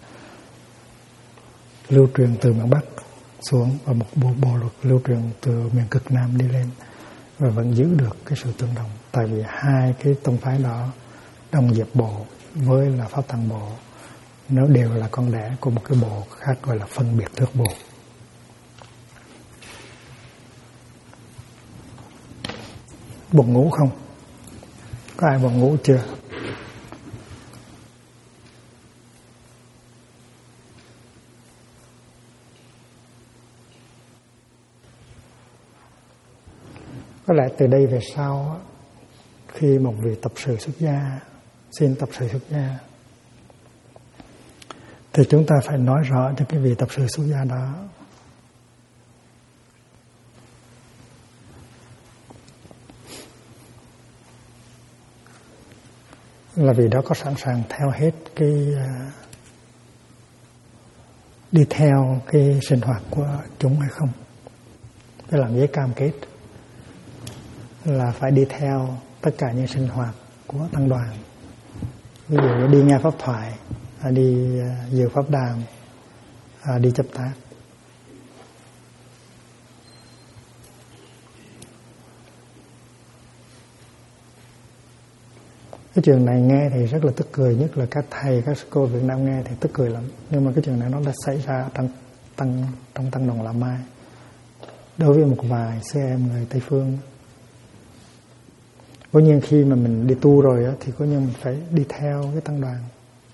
Speaker 1: lưu truyền từ miền Bắc xuống, và một bộ luật lưu truyền từ miền cực Nam đi lên, và vẫn giữ được cái sự tương đồng. Tại vì 2 cái tông phái đó, Đồng Diệp Bộ với là Pháp Tạng Bộ, nó đều là con đẻ của một cái bộ khác gọi là phân biệt thức bộ. Buồn ngủ không? Có ai buồn ngủ chưa? Có lẽ từ đây về sau, khi một vị tập sự xuất gia xin tập sự xuất gia, thì chúng ta phải nói rõ cho cái vị tập sự xuất gia đó là vị đó có sẵn sàng theo hết đi theo cái sinh hoạt của chúng hay không. Để làm giấy cam kết là phải đi theo tất cả những sinh hoạt của tăng đoàn. Ví dụ đi nghe pháp thoại, đi dự pháp đàm, đi chấp tác. Cái chuyện này nghe thì rất là tức cười, nhất là các thầy, các cô Việt Nam nghe thì tức cười lắm. Nhưng mà cái chuyện này nó đã xảy ra trong tăng đoàn Lạt Mai đối với một vài sư em người Tây Phương. Cố nhiên khi mà mình đi tu rồi á, thì cố nhiên mình phải đi theo cái tăng đoàn.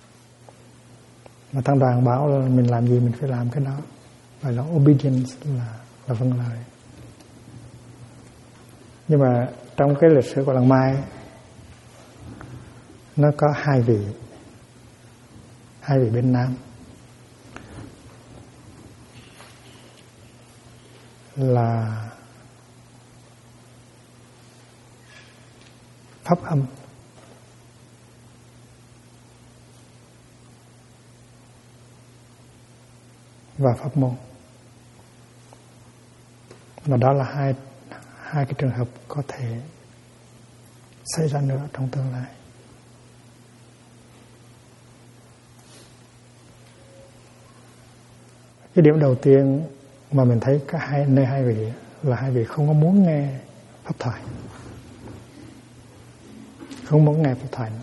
Speaker 1: Mà tăng đoàn bảo là mình làm gì mình phải làm cái đó. Gọi là obedience, là vâng lời. Nhưng mà trong cái lịch sử của Làng Mai nó có hai vị bên Nam là Pháp Âm và Pháp Môn. Và đó là hai cái trường hợp có thể xảy ra nữa trong tương lai. Cái điểm đầu tiên mà mình thấy cả hai vị là hai vị không có muốn nghe pháp thoại, không muốn nghe pháp thoại nữa.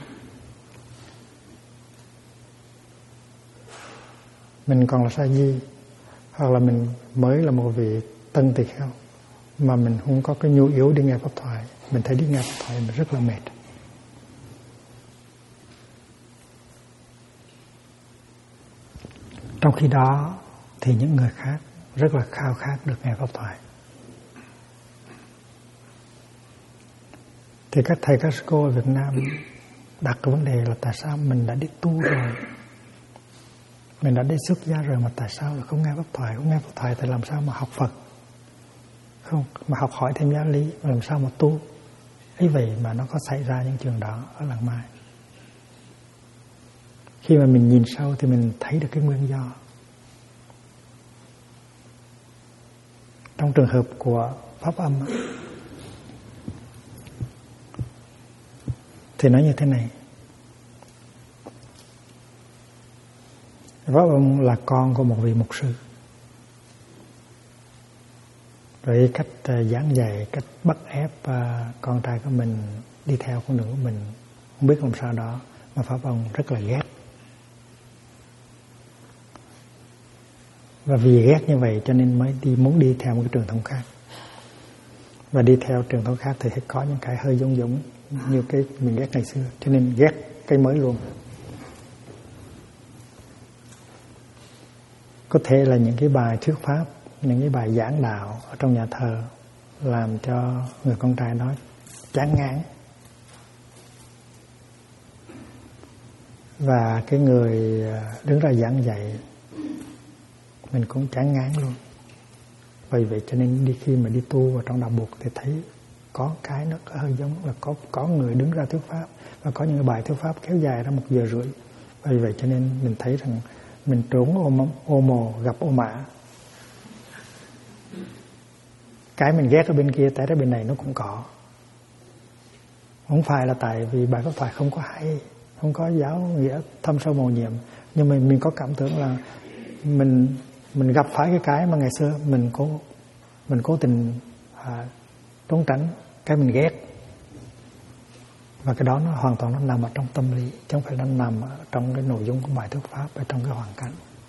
Speaker 1: Mình còn là sa di, hoặc là mình mới là một vị tân tỳ kheo mà mình không có cái nhu yếu đi nghe pháp thoại, mình thấy đi nghe pháp thoại mình rất là mệt. Trong khi đó thì những người khác rất là khao khát được nghe pháp thoại. Thì các thầy các cô ở Việt Nam đặt cái vấn đề là tại sao mình đã đi tu rồi, mình đã đi xuất gia rồi mà tại sao là không nghe pháp thoại? Không nghe pháp thoại thì làm sao mà học Phật, không mà học hỏi thêm giáo lý, mà làm sao mà tu? Ấy vậy mà nó có xảy ra những trường đó ở Làng Mai. Khi mà mình nhìn sâu thì mình thấy được cái nguyên do. Trong trường hợp của Pháp Âm thì nói như thế này. Pháp Âm là con của một vị mục sư. Rồi cách giảng dạy, cách bắt ép con trai của mình đi theo con đường của mình, không biết làm sao đó mà Pháp Âm rất là ghét. Và vì ghét như vậy cho nên mới muốn đi theo một cái truyền thống khác. Và đi theo truyền thống khác thì có những cái hơi giống như cái mình ghét ngày xưa, cho nên ghét cái mới luôn. Có thể là những cái bài thuyết pháp, những cái bài giảng đạo ở trong nhà thờ làm cho người con trai đó chán ngán. Và cái người đứng ra giảng dạy mình cũng chán ngán luôn. Vì vậy cho nên khi mà đi tu vào trong đạo Bụt thì thấy có cái nó hơi giống là có người đứng ra thuyết pháp, và có những bài thuyết pháp kéo dài ra 1 giờ rưỡi. Vì vậy cho nên mình thấy rằng mình trốn ô mồ gặp ô mã. Cái mình ghét ở bên kia tại ra bên này nó cũng có. Không phải là tại vì bài pháp thoại không có hay, không có giáo nghĩa thâm sâu mầu nhiệm, nhưng mà mình có cảm tưởng là mình gặp phải cái mà ngày xưa mình cố tình trốn tránh, cái mình ghét. Và cái đó nó hoàn toàn nó nằm ở trong tâm lý, chứ không phải nó nằm ở trong cái nội dung của bài thuyết pháp, ở trong cái hoàn cảnh.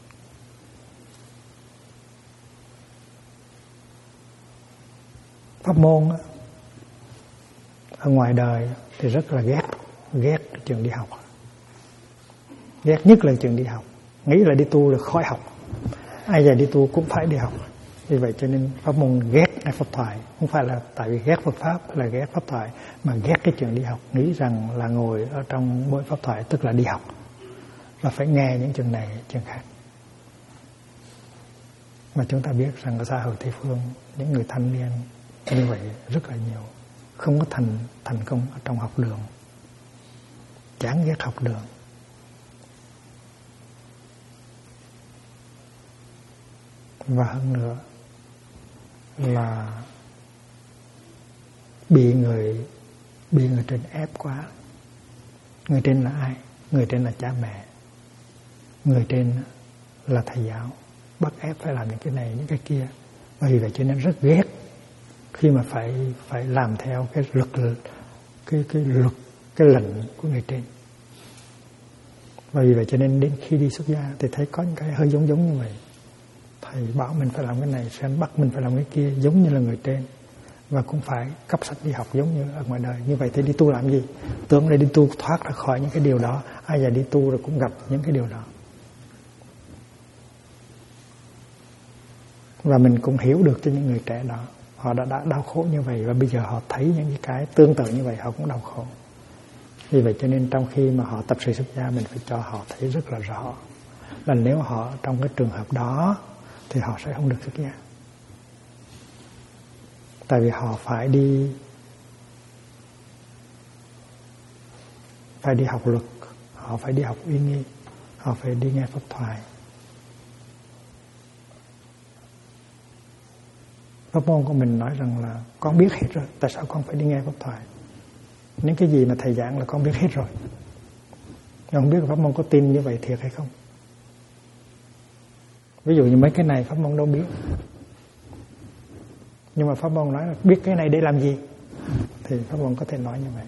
Speaker 1: Pháp môn á, ở ngoài đời thì rất là ghét trường đi học, ghét nhất là trường đi học, nghĩ là đi tu là khỏi học, ai giờ đi tu cũng phải đi học. Vì vậy cho nên pháp môn ghét cái pháp thoại, không phải là tại vì ghét Phật pháp là ghét pháp thoại, mà ghét cái trường đi học, nghĩ rằng là ngồi ở trong buổi pháp thoại tức là đi học và phải nghe những trường này trường khác. Mà chúng ta biết rằng ở xã hội Tây phương, những người thanh niên như vậy rất là nhiều, không có thành công ở trong học đường, chán ghét học đường. Và hơn nữa là bị người trên ép quá. Người trên là ai? Người trên là cha mẹ, người trên là thầy giáo, bắt ép phải làm những cái này những cái kia. Vì vậy cho nên rất ghét khi mà phải làm theo cái luật, cái lệnh của người trên. Và vì vậy cho nên đến khi đi xuất gia thì thấy có những cái hơi giống như vậy. Thầy bảo mình phải làm cái này, sen bắt mình phải làm cái kia, giống như là người trên. Và cũng phải cấp sách đi học giống như ở ngoài đời. Như vậy thì đi tu làm gì? Tưởng là đi tu thoát ra khỏi những cái điều đó. Ai giờ đi tu rồi cũng gặp những cái điều đó. Và mình cũng hiểu được cho những người trẻ đó, họ đã đau khổ như vậy, và bây giờ họ thấy những cái tương tự như vậy họ cũng đau khổ. Vì vậy cho nên trong khi mà họ tập sự xuất gia, mình phải cho họ thấy rất là rõ là nếu họ trong cái trường hợp đó thì họ sẽ không được xuất gia. Tại vì họ phải đi học luật, họ phải đi học uy nghi, họ phải đi nghe pháp thoại. Pháp môn của mình nói rằng là con biết hết rồi, tại sao con phải đi nghe pháp thoại? Những cái gì mà thầy giảng là con biết hết rồi. Nhưng không biết pháp môn có tin như vậy thiệt hay không? Ví dụ như mấy cái này pháp môn đâu biết. Nhưng mà pháp môn nói là biết cái này để làm gì, thì pháp môn có thể nói như vậy.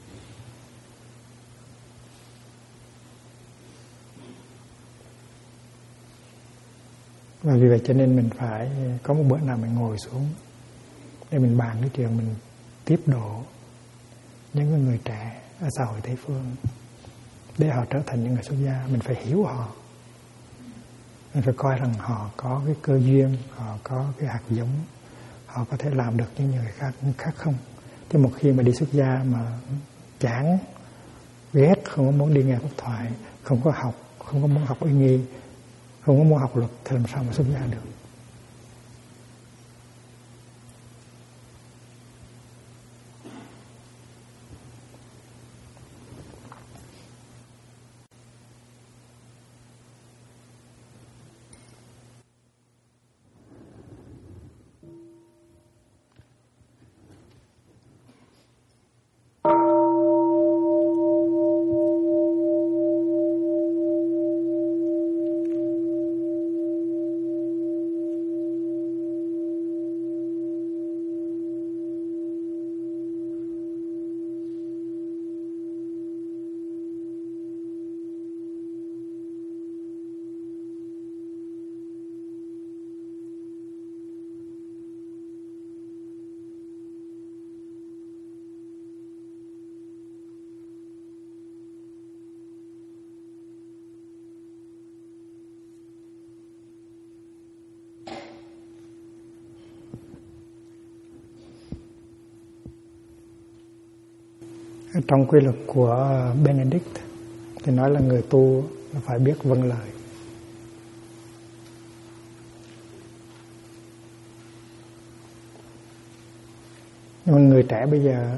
Speaker 1: Và vì vậy cho nên mình phải có một bữa nào mình ngồi xuống để mình bàn cái chuyện mình tiếp độ những người trẻ ở xã hội Tây phương để họ trở thành những người xuất gia. Mình phải hiểu họ, mình phải coi rằng họ có cái cơ duyên, họ có cái hạt giống, họ có thể làm được như những người khác không. Chứ một khi mà đi xuất gia mà chán, ghét, không có muốn đi nghe pháp thoại, không có học, không có muốn học uy nghi, không có muốn học luật thì làm sao mà xuất gia được. Trong quy luật của Benedict thì nói là người tu phải biết vâng lời. Nhưng mà người trẻ bây giờ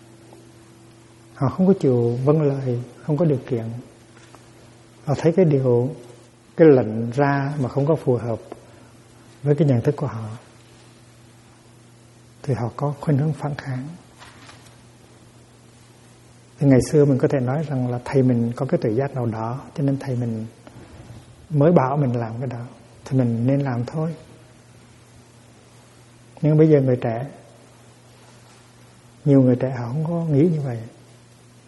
Speaker 1: họ không có chịu vâng lời, không có điều kiện. Họ thấy cái lệnh ra mà không có phù hợp với cái nhận thức của họ thì họ có khuynh hướng phản kháng. Thì ngày xưa mình có thể nói rằng là thầy mình có cái tự giác nào đó, cho nên thầy mình mới bảo mình làm cái đó, thì mình nên làm thôi. Nhưng bây giờ người trẻ, nhiều người trẻ họ không có nghĩ như vậy.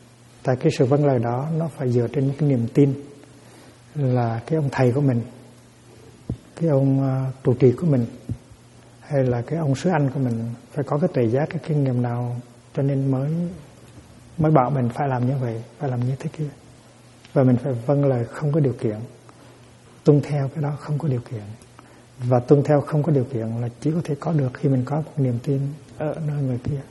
Speaker 1: Tại cái sự vâng lời đó nó phải dựa trên cái niềm tin là cái ông thầy của mình, cái ông trụ trì của mình, hay là cái ông sứ anh của mình phải có cái tuệ giác, cái kinh nghiệm nào, cho nên mới bảo mình phải làm như vậy, phải làm như thế kia. Và mình phải vâng lời không có điều kiện, tuân theo cái đó không có điều kiện. Và tuân theo không có điều kiện là chỉ có thể có được khi mình có một niềm tin ở nơi người kia.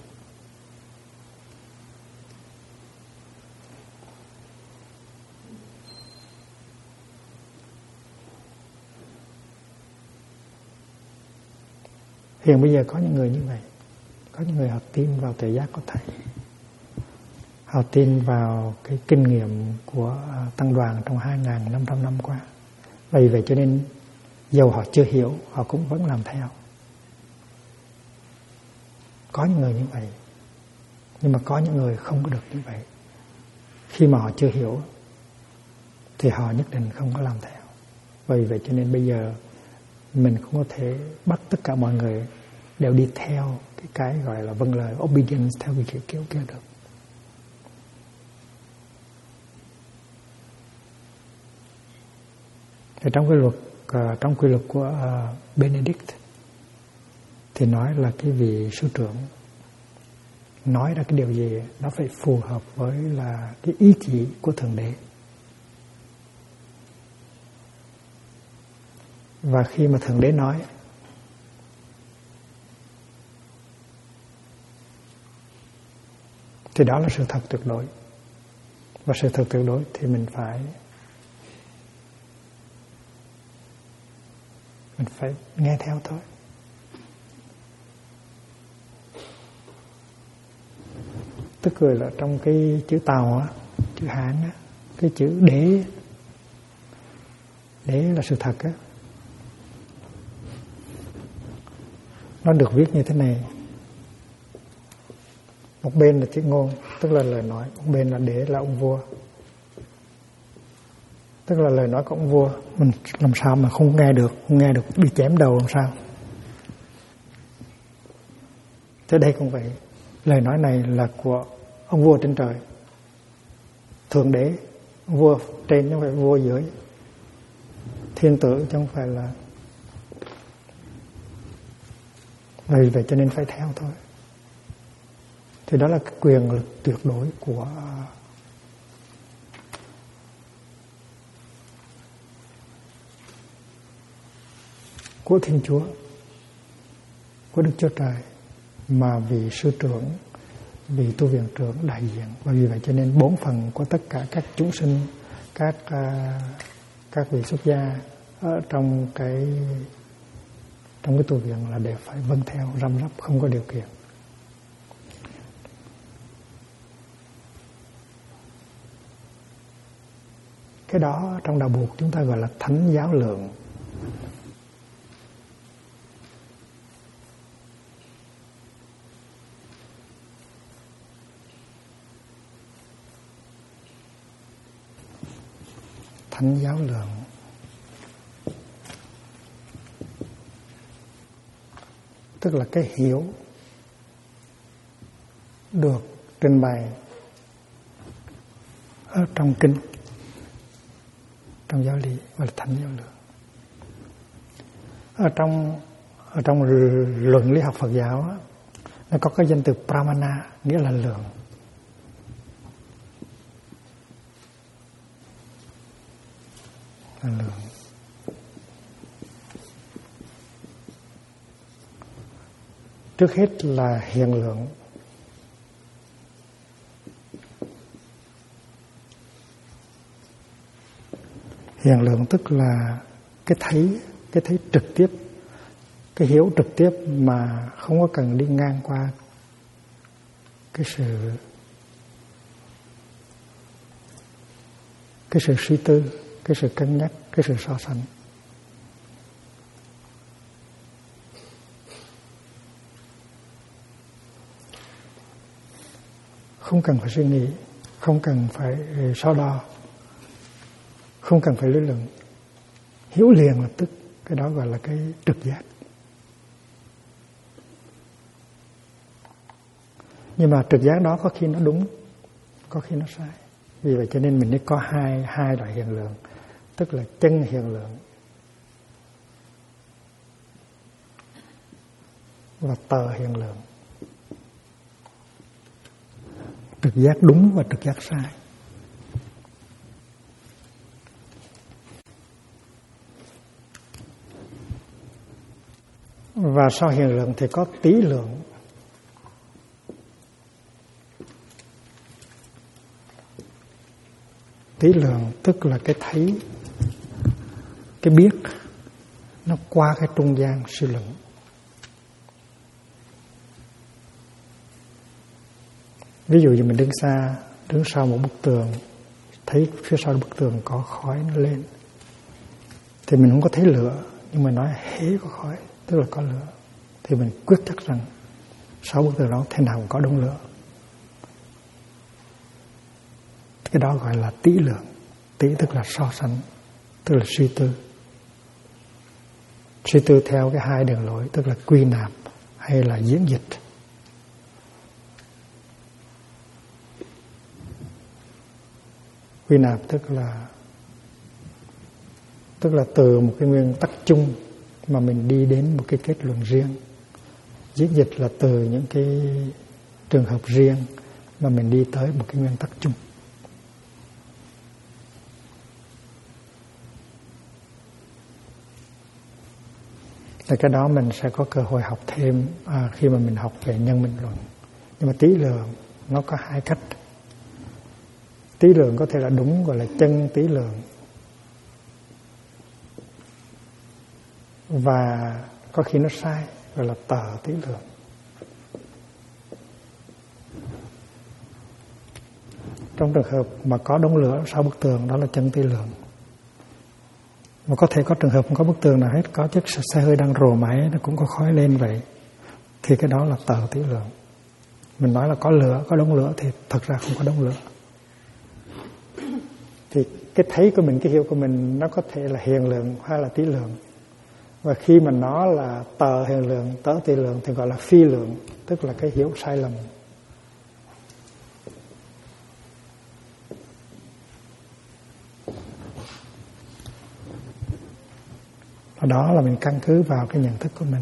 Speaker 1: Hiện bây giờ có những người như vậy. Có những người họ tin vào tuệ giác của thầy, họ tin vào cái kinh nghiệm của tăng đoàn trong 2.500 năm qua. Vì vậy cho nên dầu họ chưa hiểu, họ cũng vẫn làm theo. Có những người như vậy. Nhưng mà có những người không có được như vậy. Khi mà họ chưa hiểu thì họ nhất định không có làm theo. Vì vậy cho nên bây giờ mình không có thể bắt tất cả mọi người đều đi theo cái gọi là vâng lời obedience theo cái kiểu kia được. Thì trong quy luật của Benedict thì nói là cái vị sư trưởng nói ra cái điều gì nó phải phù hợp với là cái ý chỉ của Thượng Đế. Và khi mà Thượng Đế nói thì đó là sự thật tuyệt đối. Và sự thật tuyệt đối thì mình phải nghe theo thôi. Tức là trong cái chữ Tàu á, chữ Hán á, cái chữ đế là sự thật á, nó được viết như thế này. Một bên là chữ ngôn, tức là lời nói. Một bên là đế, là ông vua, tức là lời nói của ông vua. Mình làm sao mà không nghe được bị chém đầu làm sao. Thế đây cũng vậy. Lời nói này là của ông vua trên trời, Thượng Đế, vua trên chứ không phải vua dưới, thiên tử chứ không phải là. Vì vậy cho nên phải theo thôi. Thì đó là cái quyền lực tuyệt đối của Thiên Chúa, của Đức Chúa Trời, mà vị sư trưởng, vị tu viện trưởng đại diện. Và vì vậy cho nên 4 phần của tất cả các chúng sinh, các vị xuất gia ở trong cái tu viện là đều phải vâng theo răm rắp, không có điều kiện. Cái đó trong đạo Buộc chúng ta gọi là thánh giáo lượng. Thánh giáo lượng tức là cái hiểu được trình bày ở trong kinh, trong giáo lý, gọi là thánh giáo lượng. Ở trong luận lý học Phật giáo đó, nó có cái danh từ Pramana, nghĩa là lượng. Là lượng. Trước hết là hiện lượng. Hiện lượng tức là cái thấy trực tiếp, cái hiểu trực tiếp mà không có cần đi ngang qua cái sự suy tư, cái sự cân nhắc, cái sự so sánh. Không cần phải suy nghĩ, không cần phải so đo, không cần phải lý luận, hiểu liền lập tức. Cái đó gọi là cái trực giác. Nhưng mà trực giác đó có khi nó đúng, có khi nó sai. Vì vậy cho nên mình mới có hai loại hiện lượng, tức là chân hiện lượng và tờ hiện lượng, trực giác đúng và trực giác sai. Và sau hiện lượng thì có tí lượng. Tí lượng tức là cái thấy, cái biết nó qua cái trung gian suy luận. Ví dụ như mình đứng xa, đứng sau một bức tường, thấy phía sau bức tường có khói nó lên, thì mình không có thấy lửa, nhưng mà nói hễ có khói tức là có lửa, thì mình quyết chắc rằng sau bức tường đó thế nào cũng có đống lửa. Cái đó gọi là tý lượng. Tý tức là so sánh, tức là suy tư. Suy tư theo cái hai đường lối, tức là quy nạp hay là diễn dịch. Quy nạp tức là từ một cái nguyên tắc chung mà mình đi đến một cái kết luận riêng. Diễn dịch là từ những cái trường hợp riêng mà mình đi tới một cái nguyên tắc chung. Thì cái đó mình sẽ có cơ hội học thêm khi mà mình học về nhân minh luận. Nhưng mà tý lượng nó có hai cách. Tý lượng có thể là đúng, gọi là chân tý lượng, và có khi nó sai, gọi là tờ tý lượng. Trong trường hợp mà có đống lửa sau bức tường, đó là chân tý lượng. Mà có thể có trường hợp không có bức tường nào hết, có chiếc xe hơi đang rồ máy nó cũng có khói lên vậy, thì cái đó là tờ tý lượng. Mình nói là có lửa, có đống lửa, thì thật ra không có đống lửa. Thì cái thấy của mình, cái hiểu của mình, nó có thể là hiện lượng hay là tý lượng. Và khi mà nó là tờ hiện lượng, tớ tý lượng thì gọi là phi lượng, tức là cái hiểu sai lầm. Và đó là mình căn cứ vào cái nhận thức của mình.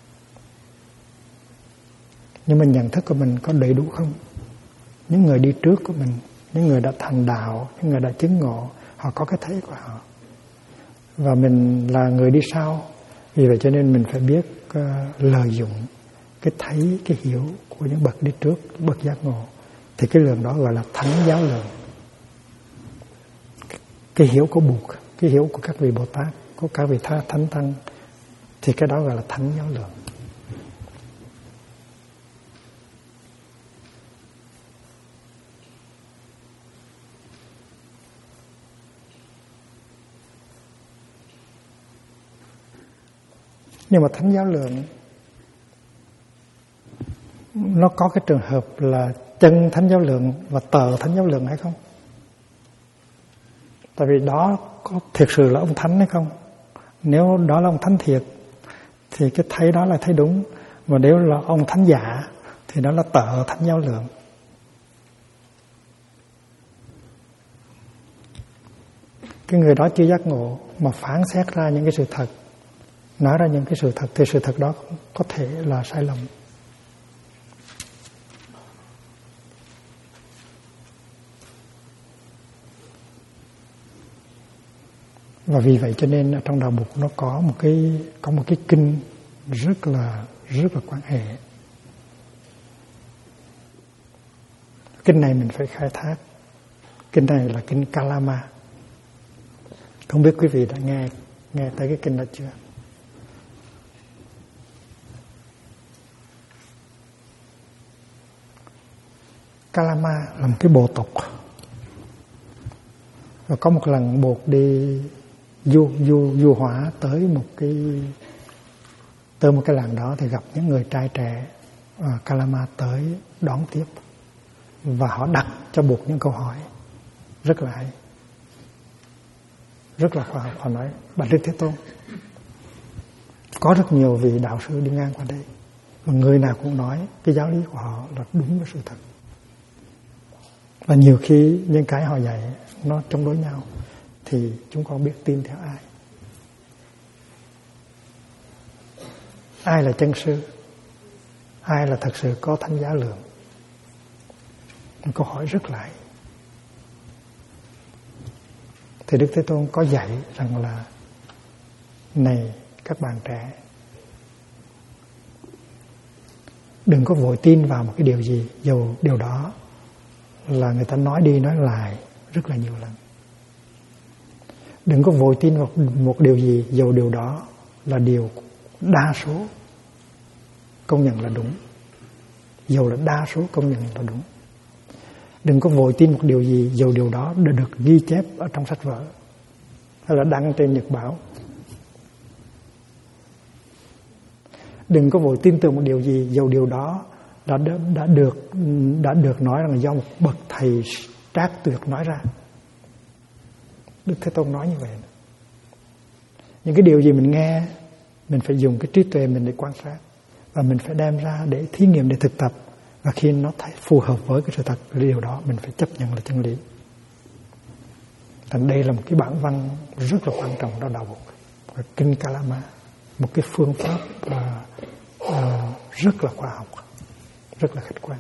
Speaker 1: Nhưng mà nhận thức của mình có đầy đủ không? Những người đi trước của mình, những người đã thành đạo, những người đã chứng ngộ, họ có cái thấy của họ. Và mình là người đi sau. Vì vậy cho nên mình phải biết lợi dụng cái thấy, cái hiểu của những bậc đi trước, bậc giác ngộ. Thì cái lượng đó gọi là thánh giáo lượng. Cái hiểu của Bụt, cái hiểu của các vị Bồ Tát, của các vị Thánh Tăng, thì cái đó gọi là thánh giáo lượng. Nhưng mà thánh giáo lượng nó có cái trường hợp là chân thánh giáo lượng và tờ thánh giáo lượng hay không? Tại vì đó có thực sự là ông thánh hay không? Nếu đó là ông thánh thiệt thì cái thấy đó là thấy đúng. Mà nếu là ông thánh giả thì đó là tờ thánh giáo lượng. Cái người đó chưa giác ngộ mà phán xét ra những cái sự thật, nói ra những cái sự thật, thì sự thật đó có thể là sai lầm. Và vì vậy cho nên ở trong đạo Bụt nó có một cái kinh rất là quan hệ. Kinh này mình phải khai thác. Kinh này là kinh Kalama. Không biết quý vị đã nghe tới cái kinh đó chưa? Kalama là một cái bộ tộc. Và có một lần Bụt đi du hóa tới một cái làng đó, thì gặp những người trai trẻ Kalama tới đón tiếp, và họ đặt cho Bụt những câu hỏi rất là hay, rất là khoa học. Họ nói: Bạch Đức Thế Tôn, có rất nhiều vị đạo sư đi ngang qua đây, và người nào cũng nói cái giáo lý của họ là đúng với sự thật. Và nhiều khi những cái họ dạy nó chống đối nhau thì chúng con biết tin theo ai. Ai là chân sư? Ai là thật sự có thánh giá lượng? Một câu hỏi rất lại. Thì Đức Thế Tôn có dạy rằng là này các bạn trẻ, đừng có vội tin vào một cái điều gì, dù điều đó là người ta nói đi nói lại rất là nhiều lần. Đừng có vội tin vào một điều gì, dù điều đó là điều đa số công nhận là đúng, dù là đa số công nhận là đúng. Đừng có vội tin một điều gì, dù điều đó đã được ghi chép ở trong sách vở hay là đăng trên nhật báo. Đừng có vội tin tưởng một điều gì, dù điều đó đã được nói là do một bậc thầy trác tuyệt nói ra. Đức Thế Tôn nói như vậy. Những cái điều gì mình nghe, mình phải dùng cái trí tuệ mình để quan sát, và mình phải đem ra để thí nghiệm, để thực tập. Và khi nó thấy phù hợp với cái sự thật, cái điều đó mình phải chấp nhận là chân lý. Thành đây là một cái bản văn rất là quan trọng trong đạo Phật, Kinh Kalama, một cái phương pháp rất là khoa học, rất là khách quan.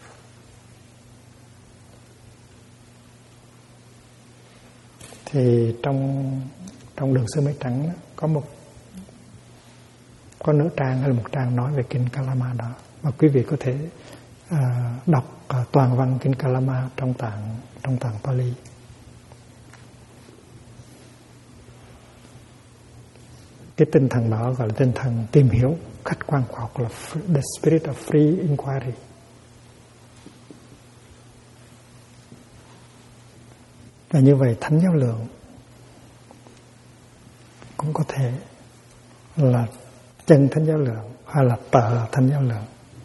Speaker 1: Thì trong Đường Xưa Mây Trắng có nửa trang hay là một trang nói về Kinh Kalama đó, và quý vị có thể đọc toàn văn Kinh Kalama trong tạng Pali. Cái tinh thần đó gọi là tinh thần tìm hiểu khách quan khoa học, là the spirit of free inquiry. Và như vậy Thánh Giáo Lượng cũng có thể là chân Thánh Giáo Lượng hay là tờ Thánh Giáo Lượng.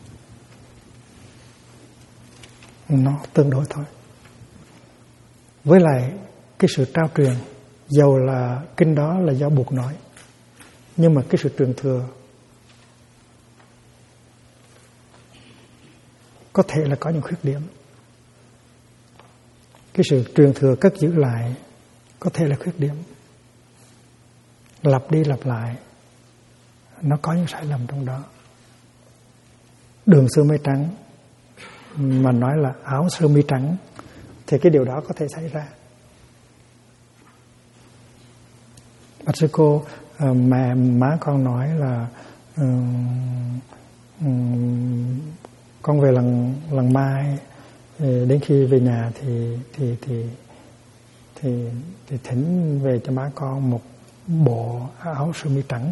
Speaker 1: Nó tương đối thôi. Với lại cái sự trao truyền, dầu là kinh đó là do Bụt nói, nhưng mà cái sự truyền thừa có thể là có những khuyết điểm. Cái sự truyền thừa cất giữ lại có thể là khuyết điểm. Lặp đi lặp lại, nó có những sai lầm trong đó. Đường Xưa Mây Trắng mà nói là áo sơ mi trắng thì cái điều đó có thể xảy ra. Bạch sư cô, má con nói là con về lần mai, đến khi về nhà thì thỉnh về cho má con một bộ áo sơ mi trắng.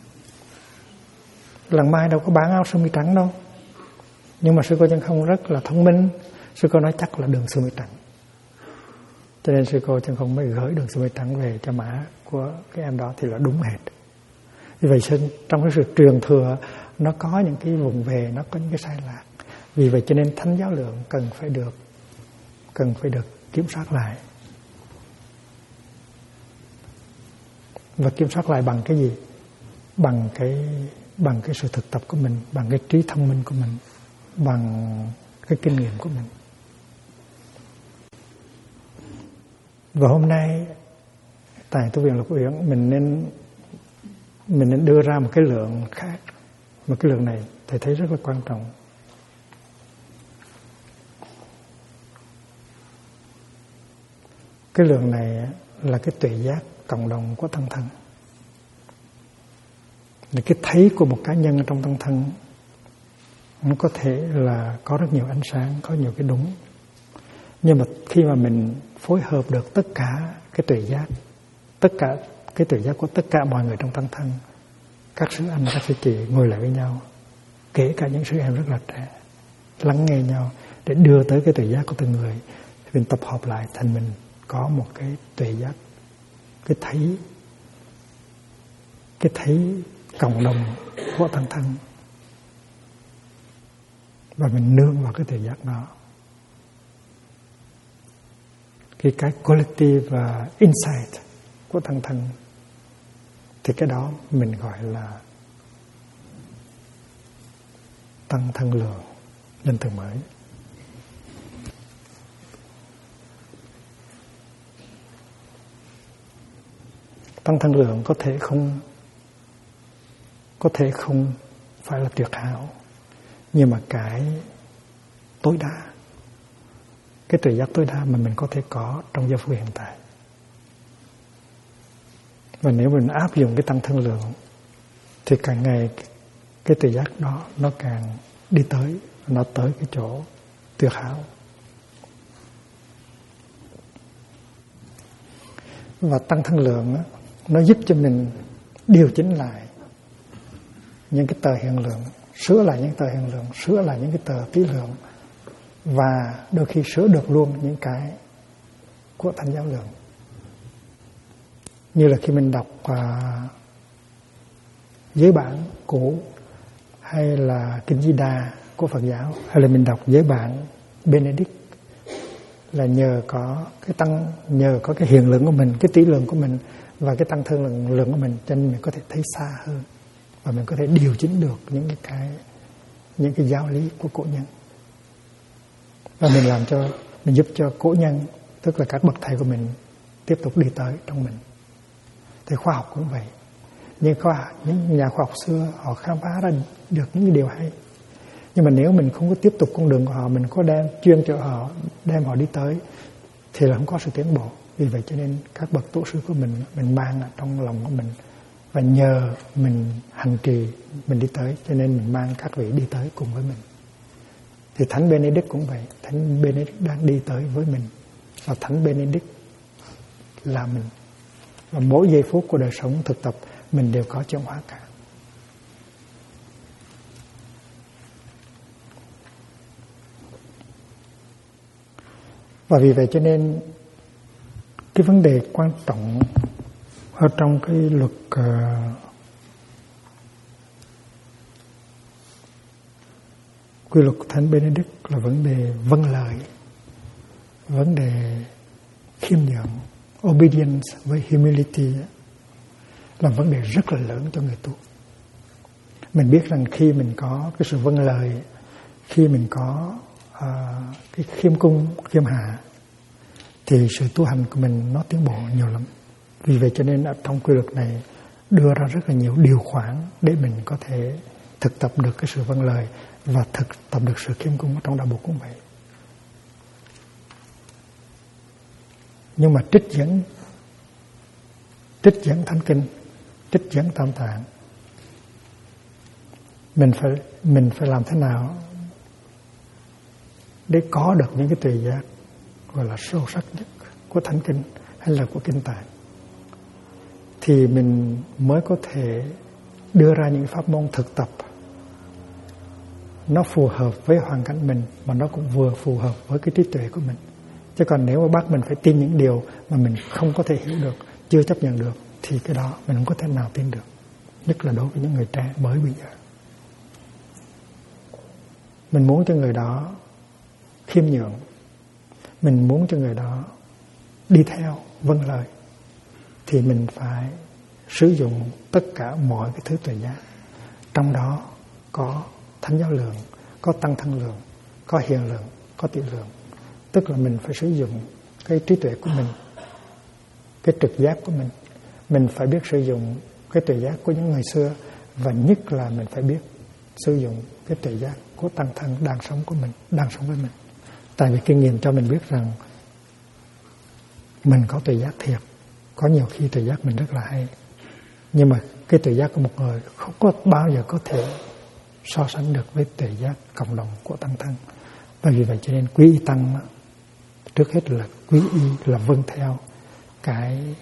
Speaker 1: Lần mai đâu có bán áo sơ mi trắng đâu, nhưng mà sư cô Chân Không rất là thông minh. Sư cô nói chắc là Đường Xưa Mây Trắng, cho nên sư cô Chân Không mới gửi Đường Xưa Mây Trắng về cho má của cái em đó, thì là đúng hệt. Vì vậy trong cái sự truyền thừa nó có những cái vùng về, nó có những cái sai lạc. Vì vậy cho nên Thánh Giáo Lượng cần phải được kiểm soát lại. Và kiểm soát lại bằng cái gì? Bằng cái sự thực tập của mình, bằng cái trí thông minh của mình, bằng cái kinh nghiệm của mình. Và hôm nay tại Tu viện Lục Uyển mình nên đưa ra một cái lượng khác. Một cái lượng này thầy thấy rất là quan trọng. Cái lượng này là cái tuệ giác cộng đồng của tăng thân. Là cái thấy của một cá nhân ở trong tăng thân. Nó có thể là có rất nhiều ánh sáng, có nhiều cái đúng. Nhưng mà khi mà mình phối hợp được tất cả cái tuệ giác, tất cả cái tuệ giác của tất cả mọi người trong tăng thân, các sư anh, các sư chị ngồi lại với nhau, kể cả những sư em rất là trẻ, lắng nghe nhau để đưa tới cái tuệ giác của từng người. Mình tập hợp lại thành mình có một cái tuệ giác, cái thấy cộng đồng của tăng thân, và mình nương vào cái tuệ giác đó. Cái collective và insight của tăng thân, thì cái đó mình gọi là tăng thân lượng, nhân từ mới. tăng thân lượng có thể không phải là tuyệt hảo, nhưng mà cái tối đa, cái tuệ giác tối đa mà mình có thể có trong giây phút hiện tại. Và nếu mình áp dụng cái tăng thân lượng thì càng ngày cái tuệ giác đó nó càng đi tới, nó tới cái chỗ tuyệt hảo. Và tăng thân lượng nó giúp cho mình điều chỉnh lại những cái tờ hiện lượng, sửa lại những tờ hiện lượng, sửa lại những cái tờ tí lượng, và đôi khi sửa được luôn những cái của Thánh giáo lượng. Như là khi mình đọc giới bản cũ, hay là Kinh Di Đà của Phật giáo, hay là mình đọc giới bản Benedict, là nhờ có cái hiện lượng của mình, cái tỷ lượng của mình và cái tăng thân lượng của mình, cho nên mình có thể thấy xa hơn và mình có thể điều chỉnh được những cái giáo lý của cổ nhân. Và mình giúp cho cổ nhân, tức là các bậc thầy của mình, tiếp tục đi tới trong mình. Thì khoa học cũng vậy. Những nhà khoa học xưa họ khám phá ra được những điều hay. Nhưng mà nếu mình không có tiếp tục con đường của họ, mình có chuyên cho họ, đem họ đi tới, thì là không có sự tiến bộ. Vì vậy cho nên các bậc tổ sư của mình mang ở trong lòng của mình, và nhờ mình hành trì mình đi tới, cho nên mình mang các vị đi tới cùng với mình. Thì Thánh Benedict cũng vậy. Thánh Benedict đang đi tới với mình, và Thánh Benedict là mình. Và mỗi giây phút của đời sống thực tập mình đều có chuyển hóa cả. Và vì vậy cho nên cái vấn đề quan trọng ở trong cái luật quy luật của Thánh Benedict là vấn đề vâng lời, vấn đề khiêm nhường, obedience với humility, là vấn đề rất là lớn cho người tu. Mình biết rằng khi mình có cái sự vâng lời, khi mình có cái khiêm cung, khiêm hạ, thì sự tu hành của mình nó tiến bộ nhiều lắm. Vì vậy cho nên ở trong quy luật này đưa ra rất là nhiều điều khoản để mình có thể thực tập được cái sự vâng lời và thực tập được sự khiêm cung. Trong đạo Phật cũng vậy. Nhưng mà trích dẫn Thánh Kinh, trích dẫn Tam Tạng, mình phải làm thế nào để có được những cái tuệ giác gọi là sâu sắc nhất của Thánh Kinh hay là của Kinh Tạng, thì mình mới có thể đưa ra những pháp môn thực tập nó phù hợp với hoàn cảnh mình, mà nó cũng vừa phù hợp với cái trí tuệ của mình. Chứ còn nếu mà bắt mình phải tin những điều mà mình không có thể hiểu được, chưa chấp nhận được, thì cái đó mình không có thể nào tin được. Nhất là đối với những người trẻ mới bây giờ. Mình muốn cho người đó khiêm nhường, mình muốn cho người đó đi theo, vâng lời, thì mình phải sử dụng tất cả mọi cái thứ tuệ giác. Trong đó có Thánh giáo lượng, có tăng thân lượng, có hiện lượng, có tỷ lượng. Tức là mình phải sử dụng cái trí tuệ của mình, cái trực giác của mình. Mình phải biết sử dụng cái tuệ giác của những người xưa, và nhất là mình phải biết sử dụng cái tuệ giác của tăng thân đang sống của mình, đang sống với mình. Tại vì kinh nghiệm cho mình biết rằng mình có tuệ giác thiệt. Có nhiều khi tuệ giác mình rất là hay, nhưng mà cái tuệ giác của một người không có bao giờ có thể so sánh được với tuệ giác cộng đồng của tăng thân. Và vì vậy cho nên quý y tăng trước hết là quý y là vâng theo cái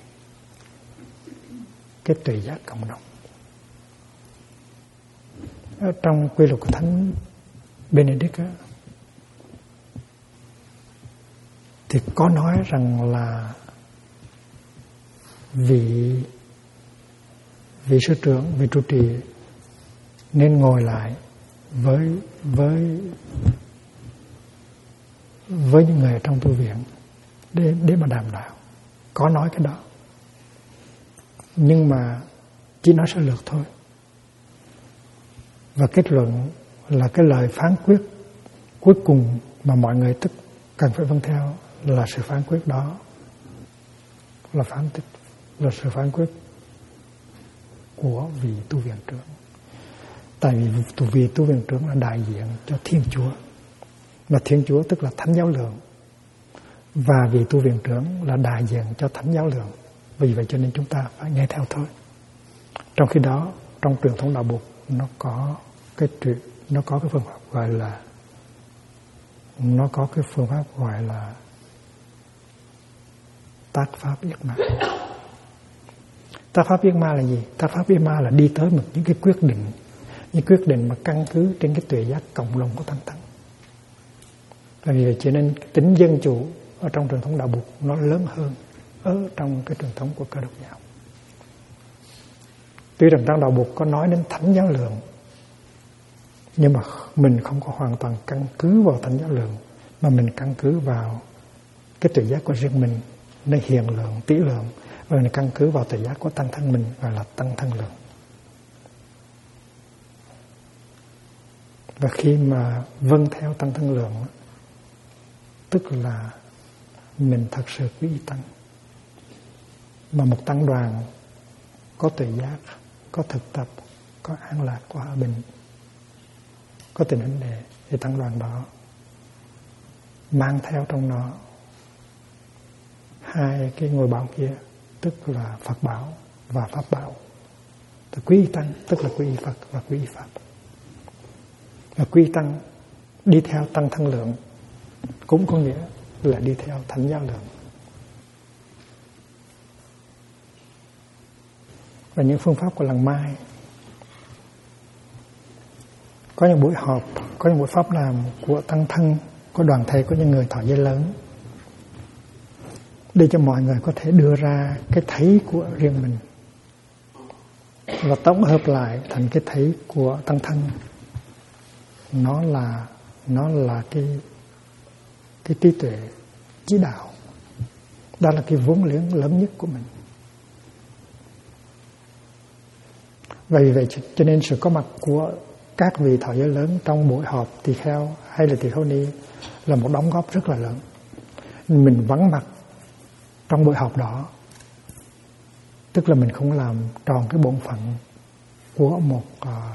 Speaker 1: tuệ giác cộng đồng. Ở trong quy luật của Thánh Benedict thì có nói rằng là vị sư trưởng, vị trụ trì nên ngồi lại với những người trong tu viện để mà đàm đạo. Có nói cái đó, nhưng mà chỉ nói sơ lược thôi. Và kết luận là cái lời phán quyết cuối cùng mà mọi người cần phải vâng theo là sự phán quyết đó, là sự phán quyết của vị tu viện trưởng. Tại vì vị tu viện trưởng là đại diện cho Thiên Chúa, và Thiên Chúa tức là Thánh Giáo Lượng, và vị tu viện trưởng là đại diện cho Thánh Giáo Lượng. Vì vậy cho nên chúng ta phải nghe theo thôi. Trong khi đó trong truyền thống đạo Bụt nó có cái phương pháp gọi là tác pháp yết ma. Tác pháp yết ma là gì? Tác pháp yết ma là đi tới những cái quyết định, những quyết định mà căn cứ trên cái tuệ giác cộng đồng của tăng thân. Vì vậy cho nên tính dân chủ ở trong truyền thống đạo Bụt nó lớn hơn ở trong cái truyền thống của Cơ Đốc giáo. Tuy rằng trong đạo Bụt có nói đến Thánh Giáo Lượng, nhưng mà mình không có hoàn toàn căn cứ vào Thánh Giáo Lượng, mà mình căn cứ vào cái tuệ giác của riêng mình, nơi hiền lượng, tỷ lượng, và mình căn cứ vào tuệ giác của tăng thân mình, gọi là tăng thân lượng. Và khi mà vâng theo tăng thân lượng, tức là mình thật sự quý y tăng. Mà một tăng đoàn có tuệ giác, có thực tập, có an lạc, có hòa bình, có tình huynh đệ, thì tăng đoàn đó mang theo trong nó hai cái ngôi bảo kia, tức là Phật bảo và Pháp bảo. Thì quý y tăng tức là quý y Phật và quý y Pháp. Và quý y tăng đi theo tăng thân lượng cũng có nghĩa là đi theo Thánh Giáo Lượng. Và những phương pháp của làng Mai, có những buổi họp, có những buổi pháp làm của tăng thân, của đoàn thể, của những người thọ giới lớn, để cho mọi người có thể đưa ra cái thấy của riêng mình và tổng hợp lại thành cái thấy của tăng thân. Nó là cái trí tuệ chí đạo. Đó là cái vốn liếng lớn nhất của mình. Vì vậy cho nên sự có mặt của các vị thọ giới lớn trong buổi họp tỳ kheo hay là tỳ kheo ni là một đóng góp rất là lớn. Mình vắng mặt trong buổi họp đó, tức là mình không làm tròn cái bổn phận của một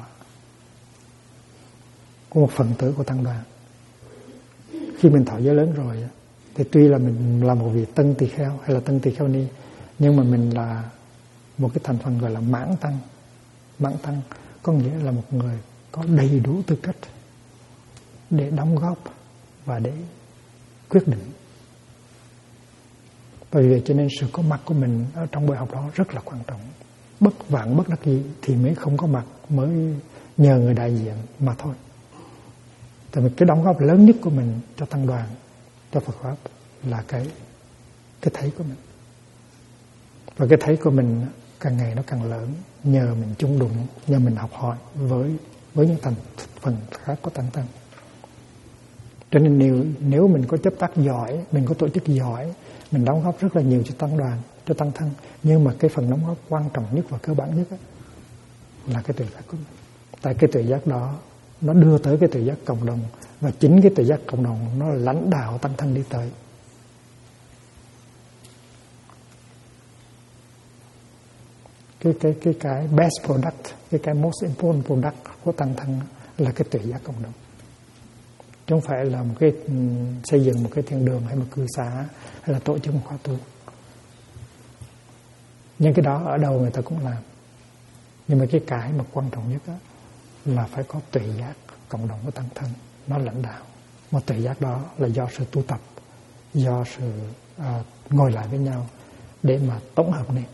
Speaker 1: phần tử của tăng đoàn. Khi mình thọ giới lớn rồi thì tuy là mình là một vị tân tỳ kheo hay là tân tỳ kheo ni, nhưng mà mình là một cái thành phần gọi là mãn tăng. Mãn tăng có nghĩa là một người có đầy đủ tư cách để đóng góp và để quyết định. Bởi vậy cho nên sự có mặt của mình ở trong buổi học đó rất là quan trọng. Bất vạn bất đắc dĩ thì mới không có mặt, mới nhờ người đại diện mà thôi. Tại vì cái đóng góp lớn nhất của mình cho tăng đoàn, cho Phật pháp là cái thấy của mình. Và cái thấy của mình càng ngày nó càng lớn, nhờ mình chung đụng, nhờ mình học hỏi với những thành phần khác của tăng thân. Cho nên nếu mình có chấp tác giỏi, mình có tổ chức giỏi, mình đóng góp rất là nhiều cho tăng đoàn, cho tăng thân, nhưng mà cái phần đóng góp quan trọng nhất và cơ bản nhất là cái tuệ giác của mình. Tại cái tuệ giác đó nó đưa tới cái tuệ giác cộng đồng, và chính cái tuệ giác cộng đồng nó lãnh đạo tăng thân đi tới. Cái best product, cái most important product của tăng thân là cái tuệ giác cộng đồng. Chứ không phải là một cái xây dựng một cái thiên đường hay một cư xá hay là tổ chức một khóa tu. Nhưng cái đó ở đâu người ta cũng làm. Nhưng mà cái mà quan trọng nhất là phải có tuệ giác cộng đồng của tăng thân, nó lãnh đạo. Một tuệ giác đó là do sự tu tập, do sự ngồi lại với nhau để mà tổng hợp nên.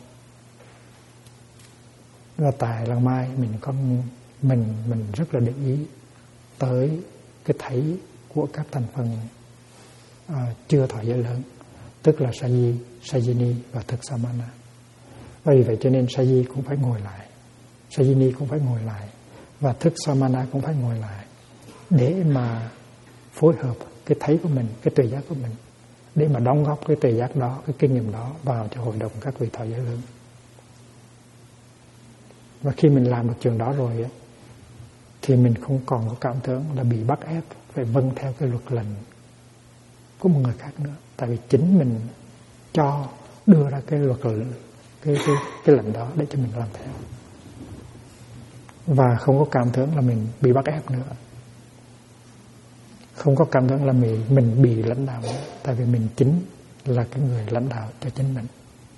Speaker 1: Và tại làng Mai mình rất là để ý tới cái thấy của các thành phần chưa thọ giới lớn, tức là sa di, sa di ni và thực samana. Vì vậy cho nên sa di cũng phải ngồi lại, sa di ni cũng phải ngồi lại, và thức samana cũng phải ngồi lại để mà phối hợp cái thấy của mình, cái tuệ giác của mình, để mà đóng góp cái tuệ giác đó, cái kinh nghiệm đó vào cho hội đồng các vị thọ giới lớn. Và khi mình làm được chuyện đó rồi thì mình không còn có cảm tưởng là bị bắt ép phải vâng theo cái luật lệnh của một người khác nữa. Tại vì chính mình đưa ra cái luật lệnh, cái lệnh đó để cho mình làm theo. Và không có cảm tưởng là mình bị bắt ép nữa. Không có cảm tưởng là mình bị lãnh đạo nữa. Tại vì mình chính là cái người lãnh đạo cho chính mình.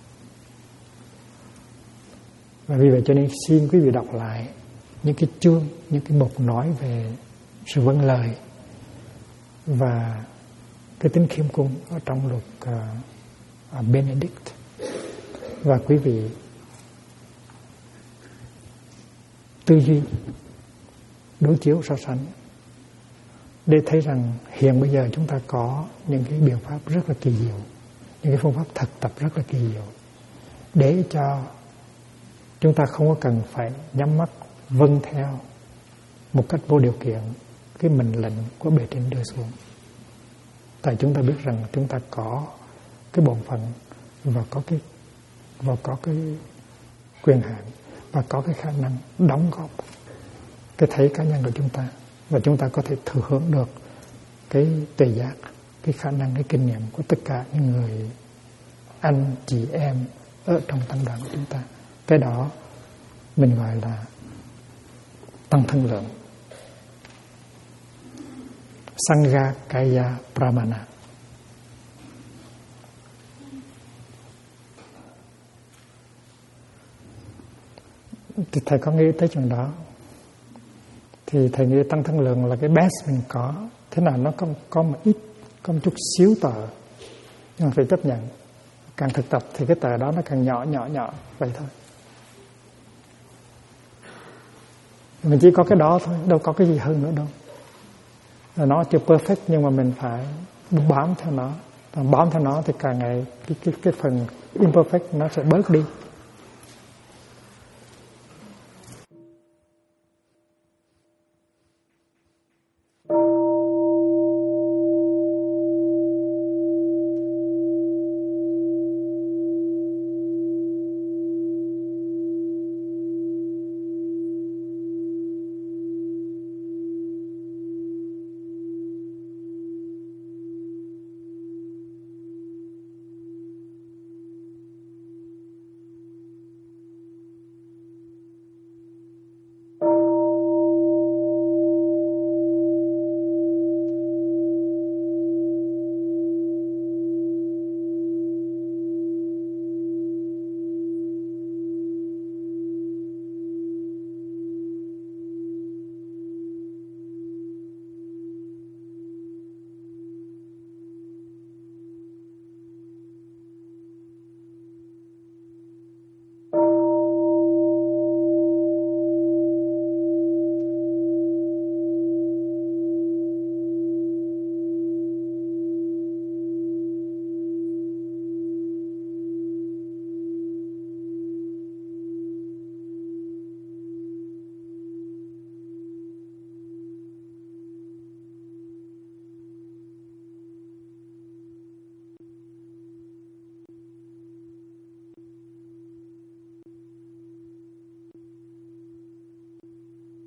Speaker 1: Và vì vậy cho nên xin quý vị đọc lại những cái chương, những cái mục nói về sự vâng lời và cái tính khiêm cung ở trong luật Benedict. Và quý vị tư duy, đối chiếu so sánh để thấy rằng hiện bây giờ chúng ta có những cái biện pháp rất là kỳ diệu, những cái phương pháp thực tập rất là kỳ diệu để cho chúng ta không có cần phải nhắm mắt vâng theo một cách vô điều kiện cái mệnh lệnh của bề trên đưa xuống. Tại chúng ta biết rằng chúng ta có cái bổn phận và có cái quyền hạn và có cái khả năng đóng góp cái thấy cá nhân của chúng ta, và chúng ta có thể thừa hưởng được cái tuệ giác, cái khả năng, cái kinh nghiệm của tất cả những người anh chị em ở trong tăng đoàn của chúng ta. Cái đó mình gọi là tăng thân lượng, Sangha Kaya Pramana. Thì thầy có nghĩ tới chuyện đó, thì thầy nghĩ tăng thân lượng là cái best mình có. Thế nào nó có một ít, có một chút xíu tờ, nhưng mà phải chấp nhận. Càng thực tập thì cái tờ đó nó càng nhỏ vậy thôi. Mình chỉ có cái đó thôi, đâu có cái gì hơn nữa đâu. Nó chưa perfect nhưng mà mình phải bám theo nó. Và bám theo nó thì càng ngày cái phần imperfect nó sẽ bớt đi.